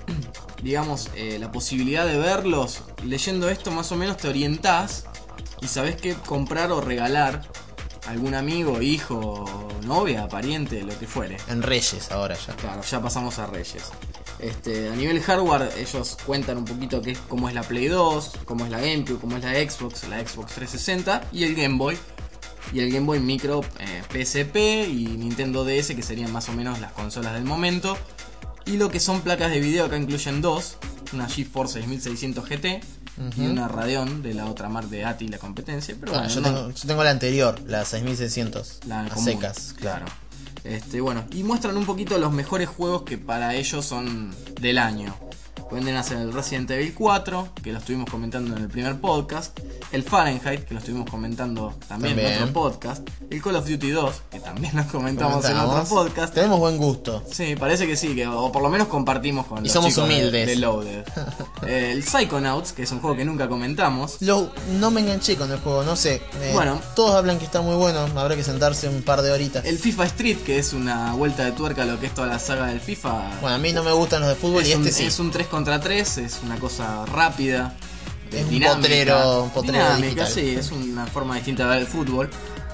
digamos, eh, la posibilidad de verlos. Leyendo esto más o menos te orientás y sabés qué comprar o regalar a algún amigo, hijo, novia, pariente, lo que fuere. En Reyes ahora ya. Claro, ya pasamos a Reyes. Este, a nivel hardware, ellos cuentan un poquito qué, cómo es la Play dos, cómo es la GameCube, cómo es la Xbox, la Xbox trescientos sesenta y el Game Boy. Y el Game Boy Micro, eh, P S P y Nintendo D S, que serían más o menos las consolas del momento. Y lo que son placas de video, acá incluyen dos: una GeForce seis mil seiscientos G T y Ujú. una Radeon de la otra marca de A T I, la competencia. Pero Ah, bueno, yo, no- tengo, yo tengo la anterior, la seis mil seiscientos. la a común, secas, claro. Este, bueno, y muestran un poquito los mejores juegos que para ellos son del año. Pueden hacer el Resident Evil cuatro, que lo estuvimos comentando en el primer podcast, el Fahrenheit, que lo estuvimos comentando también, También. en otro podcast, el Call of Duty dos, que también lo comentamos, en Comentamos. otro podcast. Tenemos buen gusto. Sí, parece que sí, que, o por lo menos compartimos con Y los somos chicos de- humildes. de Loaded. Eh, el Psychonauts, que es un juego que nunca comentamos. Lo, no me enganché con el juego, no sé. eh, Bueno. Todos hablan que está muy bueno, habrá que sentarse un par de horitas. El FIFA Street, que es una vuelta de tuerca a lo que es toda la saga del FIFA. Bueno, a mí no me gustan los de fútbol es, y un, este sí. es un tres contra tres, es una cosa rápida, Es un dinámica, potrero- un potrero dinámica, digital. sí, es una forma distinta de ver el fútbol.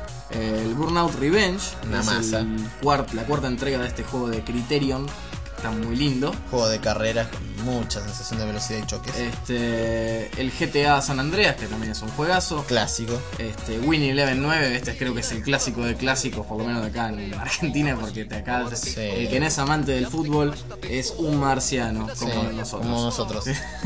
Eh, el Burnout Revenge, Una es masa. el cuart- la cuarta entrega de este juego de Criterion, que está muy lindo. Juego de carreras con mucha sensación de velocidad y choques. Este, el G T A San Andreas, que también es un juegazo. Clásico. Este, Win Eleven nueve, este creo que es el clásico de clásicos, por lo menos de acá en Argentina, porque de acá Sí. el que no es amante del fútbol es un marciano, como Sí, nosotros. como nosotros.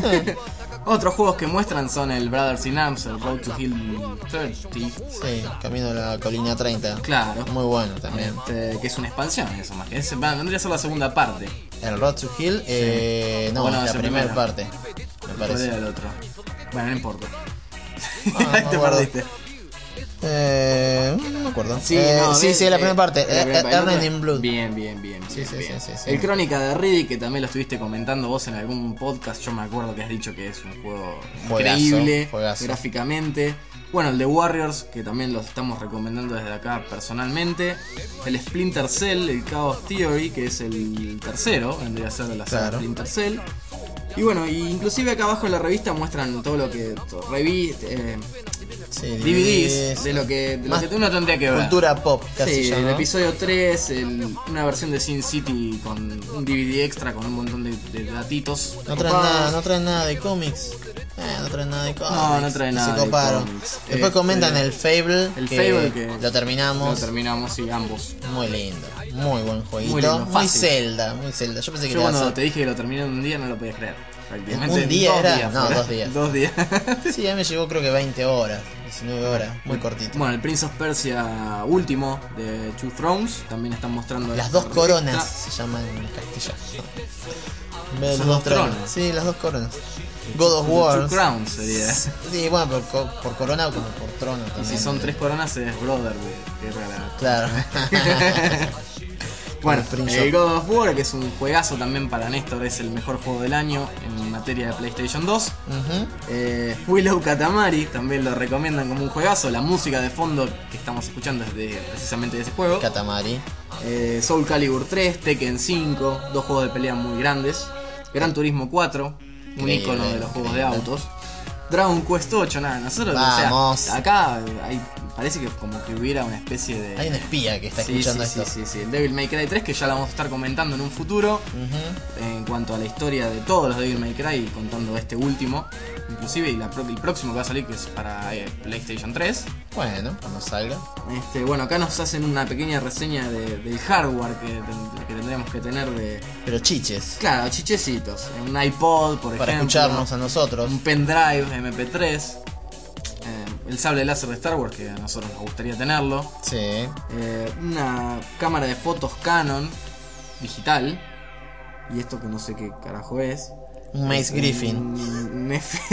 Otros juegos que muestran son el Brothers in Arms, el Road to Hill treinta, Sí, camino a la colina treinta. claro, Muy bueno también. este, que es una expansión, eso más que es, va- vendría a ser la segunda parte. El Road to Hill, eh, no, Bueno, es es la el primera primero. parte. Me ¿Cuál parece. era el otro? Bueno, no importa. Ah, no Ahí me te acuerdo. perdiste. Eh, no me acuerdo. Sí, Eh, no, sí, ves, sí, la eh, primera parte. la primera eh, parte. Earned El otro- in Blood. Bien, bien, bien. Sí, bien, sí, bien. sí, sí, sí. El Crónica de Riddick, que también lo estuviste comentando vos en algún podcast. Yo me acuerdo que has dicho que es un juego Juegazo, increíble juegazo. gráficamente. Bueno, el de Warriors, que también los estamos recomendando desde acá personalmente. El Splinter Cell, el Chaos Theory, que es el tercero, vendría a ser de la saga Claro. Splinter Cell. Y bueno, y inclusive acá abajo en la revista muestran todo lo que revi eh, Sí, D V Ds de lo que, de lo Más que uno tendría que ver. Cultura pop, casi Sí, ya, el ¿no? episodio tres, el- una versión de Sin City con un D V D extra con un montón de, de datitos. No traen copados. nada, no traen nada de cómics. Eh, no traen nada de cómics. No, no traen Y nada Se de coparon. cómics. Después Este, comentan el Fable. el que Fable que lo terminamos. Lo terminamos, y ambos. Muy lindo. Muy buen jueguito. Muy Muy, lindo, fácil. Zelda, muy Zelda. Yo pensé que Yo te ibas cuando a- te dije que lo terminé en un día no lo podías creer. Prácticamente ¿Un día dos era? días No, fue. dos días. Dos días. Sí, a mí me llevó creo que veinte horas, diecinueve horas, muy cortito. Bueno, el Prince of Persia último de Two Thrones también están mostrando Las esta dos coronas revista. se llaman en castellano. En vez de Son los dos tronos. tronos. Sí, las dos coronas. God of The War. Two Crowns sería. Sí, bueno, por, co- por corona como por trono también. Y si son tres coronas es Brother de Guerra de la- Claro. Bueno, Prince el of- God of War, que es un juegazo también para Néstor, es el mejor juego del año en materia de PlayStation dos. Ujú. Eh, Willow Katamari también lo recomiendan como un juegazo. La música de fondo que estamos escuchando es de, precisamente de ese juego. Katamari. Eh, Soul Calibur tres, Tekken cinco, dos juegos de pelea muy grandes. Gran Turismo cuatro, un Increíble, icono de los juegos de increíble. autos. Dragon Quest ocho, nada, nosotros, Vamos. o sea, acá hay, parece que como que hubiera una especie de... Hay un espía que está Sí, escuchando sí, esto. sí, sí, sí, el Devil May Cry tres, que ya la vamos a estar comentando en un futuro, Ujú. en cuanto a la historia de todos los Devil May Cry, contando este último, inclusive, y la pro- el próximo que va a salir, que es para eh, PlayStation tres. Bueno, cuando salga. Este, bueno, acá nos hacen una pequeña reseña de- del hardware que, ten- que tendremos que tener de... Pero chiches. Claro, chichecitos, un iPod, por Para ejemplo, escucharnos a nosotros. un pendrive M P tres, eh, el sable láser de Star Wars, que a nosotros nos gustaría tenerlo, Sí. eh, una cámara de fotos Canon digital, y esto que no sé qué carajo es. Un Mace Griffin. Un, un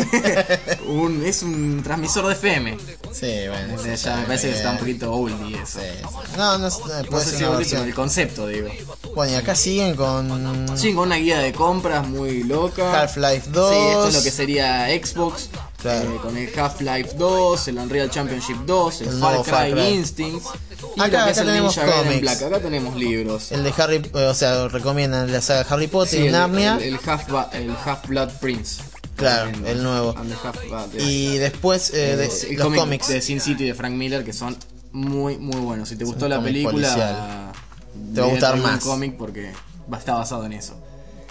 F- un- es un transmisor de F M. Sí, bueno. O sí, sea, me sí, parece que está un bien. poquito oldie eso. Sí, sí. No, no, no, No puede sé ser si una lo viste, versión. el concepto, digo. Bueno, y acá siguen con Sí, con una guía de compras muy loca. Half-Life dos. Sí, esto es lo que sería Xbox. Claro. eh, con el Half-Life dos, el Unreal Championship dos, el, El Far nuevo Cry, Far Cry. Instincts. Y Acá- lo que acá es el tenemos Ninja Gaiden cómics. Black. Acá tenemos libros. El de Harry, eh, o sea, recomiendan la saga Harry Potter Sí, y el, Narnia. el, el Half, el Half-Blood Prince. Claro, También, el nuevo. and the Half-Blood, Y después eh, de, el los cómic cómics. de Sin City de Frank Miller, que son muy muy buenos. Si te gustó un la cómic película, policial. léete Te va a gustar algún más. cómic porque va a estar basado en eso.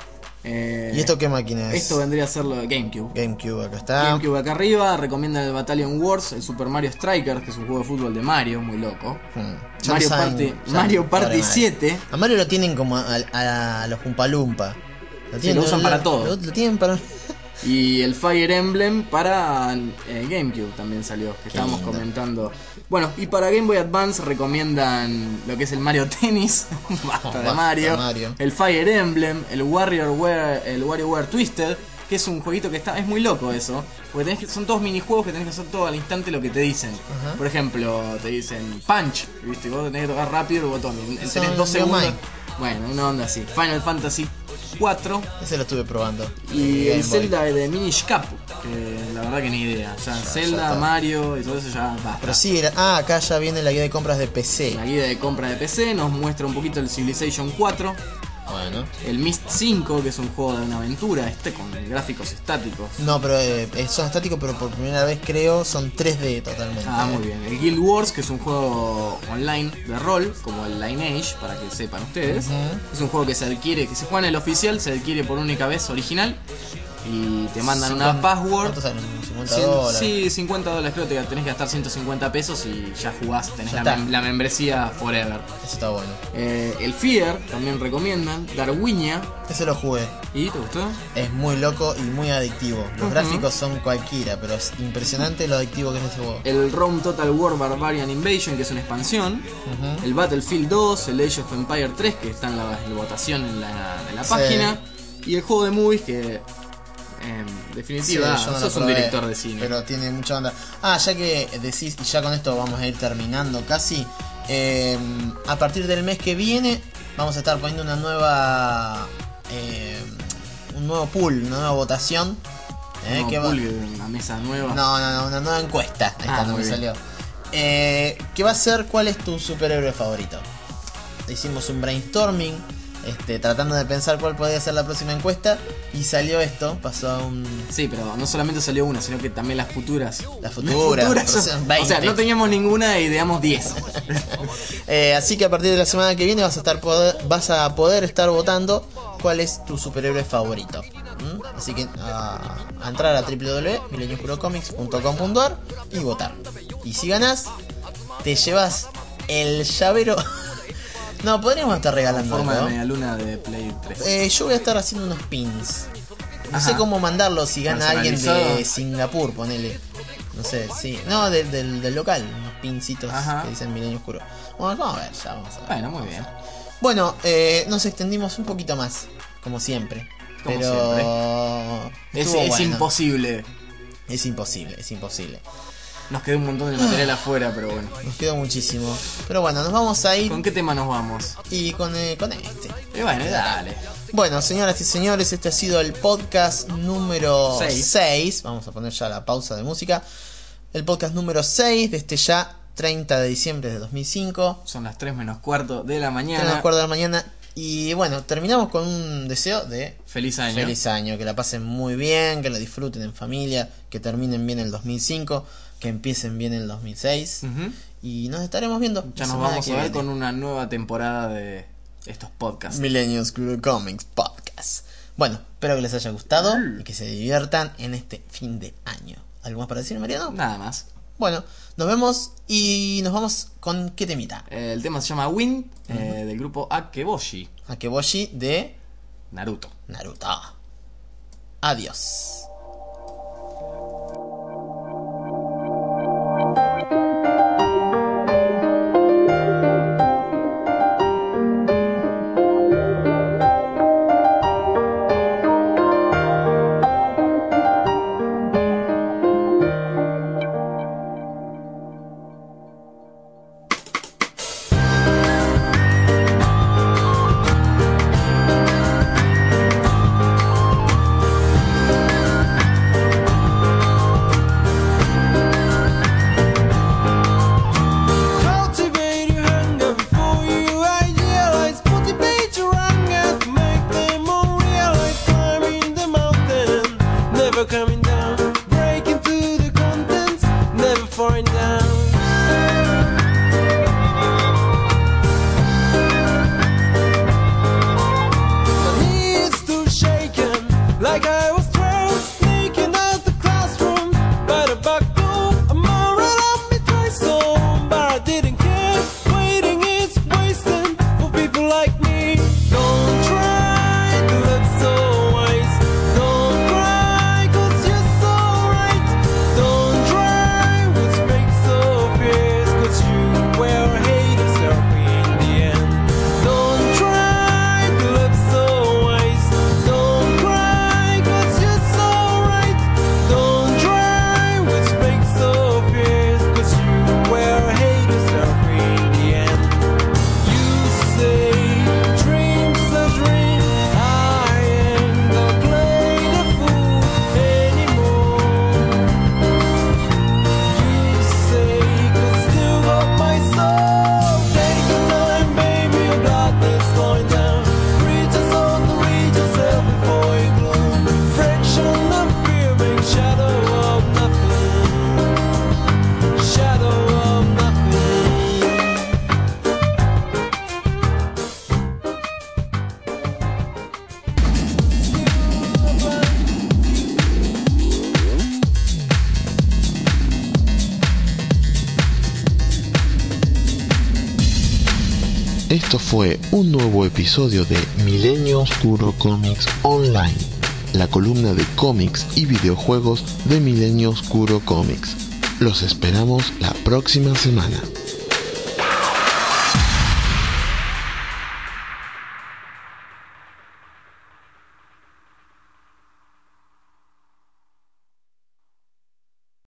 Eh, ¿Y esto qué máquina es? Esto vendría a ser lo de GameCube. GameCube, acá está. GameCube acá arriba, recomiendan el Battalion Wars, el Super Mario Strikers, que es un juego de fútbol de Mario, muy loco. Hmm. Ya Mario no saben- Party, ya Mario no- Party pobre Mario. siete. A Mario lo tienen como a, a- a los Jumpalumpa. Lo, Sí, lo usan para todo. Lo, lo tienen para. Y el Fire Emblem para eh, GameCube también salió, que estábamos lindo. comentando. Bueno, y para Game Boy Advance recomiendan lo que es el Mario Tennis, basta de Basta, Mario, Mario. el Fire Emblem, el WarioWare, el WarioWare Twister, que es un jueguito que está, es muy loco eso, porque tenés que, son todos minijuegos que tenés que hacer todo al instante lo que te dicen. Ajá. Por ejemplo, te dicen punch, ¿viste? Vos tenés que tocar rápido el botón, y tenés Son dos segundos. Biomine. Bueno, una onda así. Final Fantasy cuatro. Ese lo estuve probando. Y Game el Boy. Zelda de Minish Cap, que la verdad que ni idea. Ya, Ya, Zelda, ya está. Mario y todo eso ya basta. Pero sí, era- ah, acá ya viene la guía de compras de P C. La guía de compra de P C nos muestra un poquito el Civilization cuatro, Bueno. el Myst cinco, que es un juego de una aventura, este con gráficos estáticos. No, pero eh, eh, son estáticos, pero por primera vez creo son tres D totalmente. Ah, muy bien. El Guild Wars, que es un juego online de rol, como el Lineage, para que sepan ustedes. Ujú. Es un juego que se adquiere, que se juega en el oficial, se adquiere por única vez original. Y te mandan una cincuenta password. ¿Cuántos salen? cincuenta Cien- dólares. Sí, cincuenta dólares, creo que tenés que gastar ciento cincuenta pesos y ya jugás, tenés Ya la, está. mem- la membresía forever. Eso está bueno. Eh, el Fear también recomiendan, Darwinia. Ese lo jugué. ¿Y te gustó? Es muy loco y muy adictivo. Los Ujú. gráficos son cualquiera, pero es impresionante lo adictivo que es ese juego. El Rome Total War Barbarian Invasion, que es una expansión. Ujú. El Battlefield dos, el Age of Empire tres, que está en la, en la votación en la, en la Sí. página. Y el juego de movies, que en definitiva Sí, yo no lo sos un probé, director de cine. Pero tiene mucha onda. Ah, ya que decís, y ya con esto vamos a ir terminando casi. eh, a partir del mes que viene vamos a estar poniendo una nueva. eh, un nuevo pool, una nueva votación. eh, No, que va- Julio, una mesa nueva. No, no, no, una nueva encuesta. Ahí Ah, está, no muy me bien. salió. Eh, que va a ser cuál es tu superhéroe favorito. Hicimos un brainstorming, este, tratando de pensar cuál podría ser la próxima encuesta. Y salió esto, pasó a un. Sí, pero no solamente salió una, sino que también las futuras. Las futuras, Las o sea, son- veinte. o sea, no teníamos ninguna y ideamos diez. Eh, así que a partir de la semana que viene vas a estar poder, vas a poder estar votando cuál es tu superhéroe favorito. ¿Mm? Así que a, a entrar a w w w punto millennium puro comics punto com punto a r y votar. Y si ganas, te llevas el llavero. No, podríamos estar regalando Forma de algo, ¿no? media luna de Play tres. Eh, yo voy a estar haciendo unos pins. No Ajá. sé cómo mandarlo si gana alguien de Personalizado. Singapur, ponele. No sé, sí. No, del, del, del local. Unos pincitos Ajá. que dicen Milenio Oscuro. Bueno, vamos a ver, ya vamos a ver. Bueno, muy bien. Bueno, eh, nos extendimos un poquito más, como siempre. Como pero Es, estuvo es bueno. imposible. Es imposible, es imposible. Nos quedó un montón de material afuera, pero bueno. Nos quedó muchísimo. Pero bueno, nos vamos a ir. ¿Con qué tema nos vamos? Y con, eh, con este. Y bueno, dale. Bueno, señoras y señores, este ha sido el podcast número Seis. seis. Vamos a poner ya la pausa de música. El podcast número seis de este ya treinta de diciembre de dos mil cinco. Son las tres menos cuarto de la mañana. tres menos cuarto de la mañana. Y bueno, terminamos con un deseo de Feliz año. feliz año, que la pasen muy bien, que lo disfruten en familia, que terminen bien el dos mil cinco, que empiecen bien el dos mil seis. Ujú. Y nos estaremos viendo. Ya la nos semana vamos que a ver viene. con una nueva temporada de estos podcasts. Millennials Crew Comics Podcast. Bueno, espero que les haya gustado y que se diviertan en este fin de año. ¿Algo más para decir, Mariano? Nada más. Bueno, nos vemos y nos vamos con ¿qué temita? Eh, el tema se llama Wind, eh, del grupo Akeboshi, Akeboshi de Naruto. Naruto. Adiós. Cultivate your hunger before you idealize. Motivate your anger to make them all realize. Climbing the mountain, never coming down. Breaking through the contents, never falling down. My knees still shaking, like I was twelve, sneaking out the classroom by the back door. I'm already on me twice home, but I didn't care. Waiting is wasting for people like me. Don't try to look so wise. Don't cry, cause you're so right. Don't try with fake so fierce, cause you will hate yourself in the end. Don't try to look so wise. Don't cry, cause you're so right. Don't try with fake so fierce, cause you will hate yourself in the end. You say dreams are dreams. I ain't gonna play the fool anymore. You say, cause I still got my soul. Take your time, baby, your blood is slowing down. Reach us on to reach yourself before you gloom. Friction and fear make shadow of nothing. Shadow of nothing. Esto fue un nuevo episodio de Milenio Oscuro Comics Online, la columna de cómics y videojuegos de Milenio Oscuro Comics. Los esperamos la próxima semana.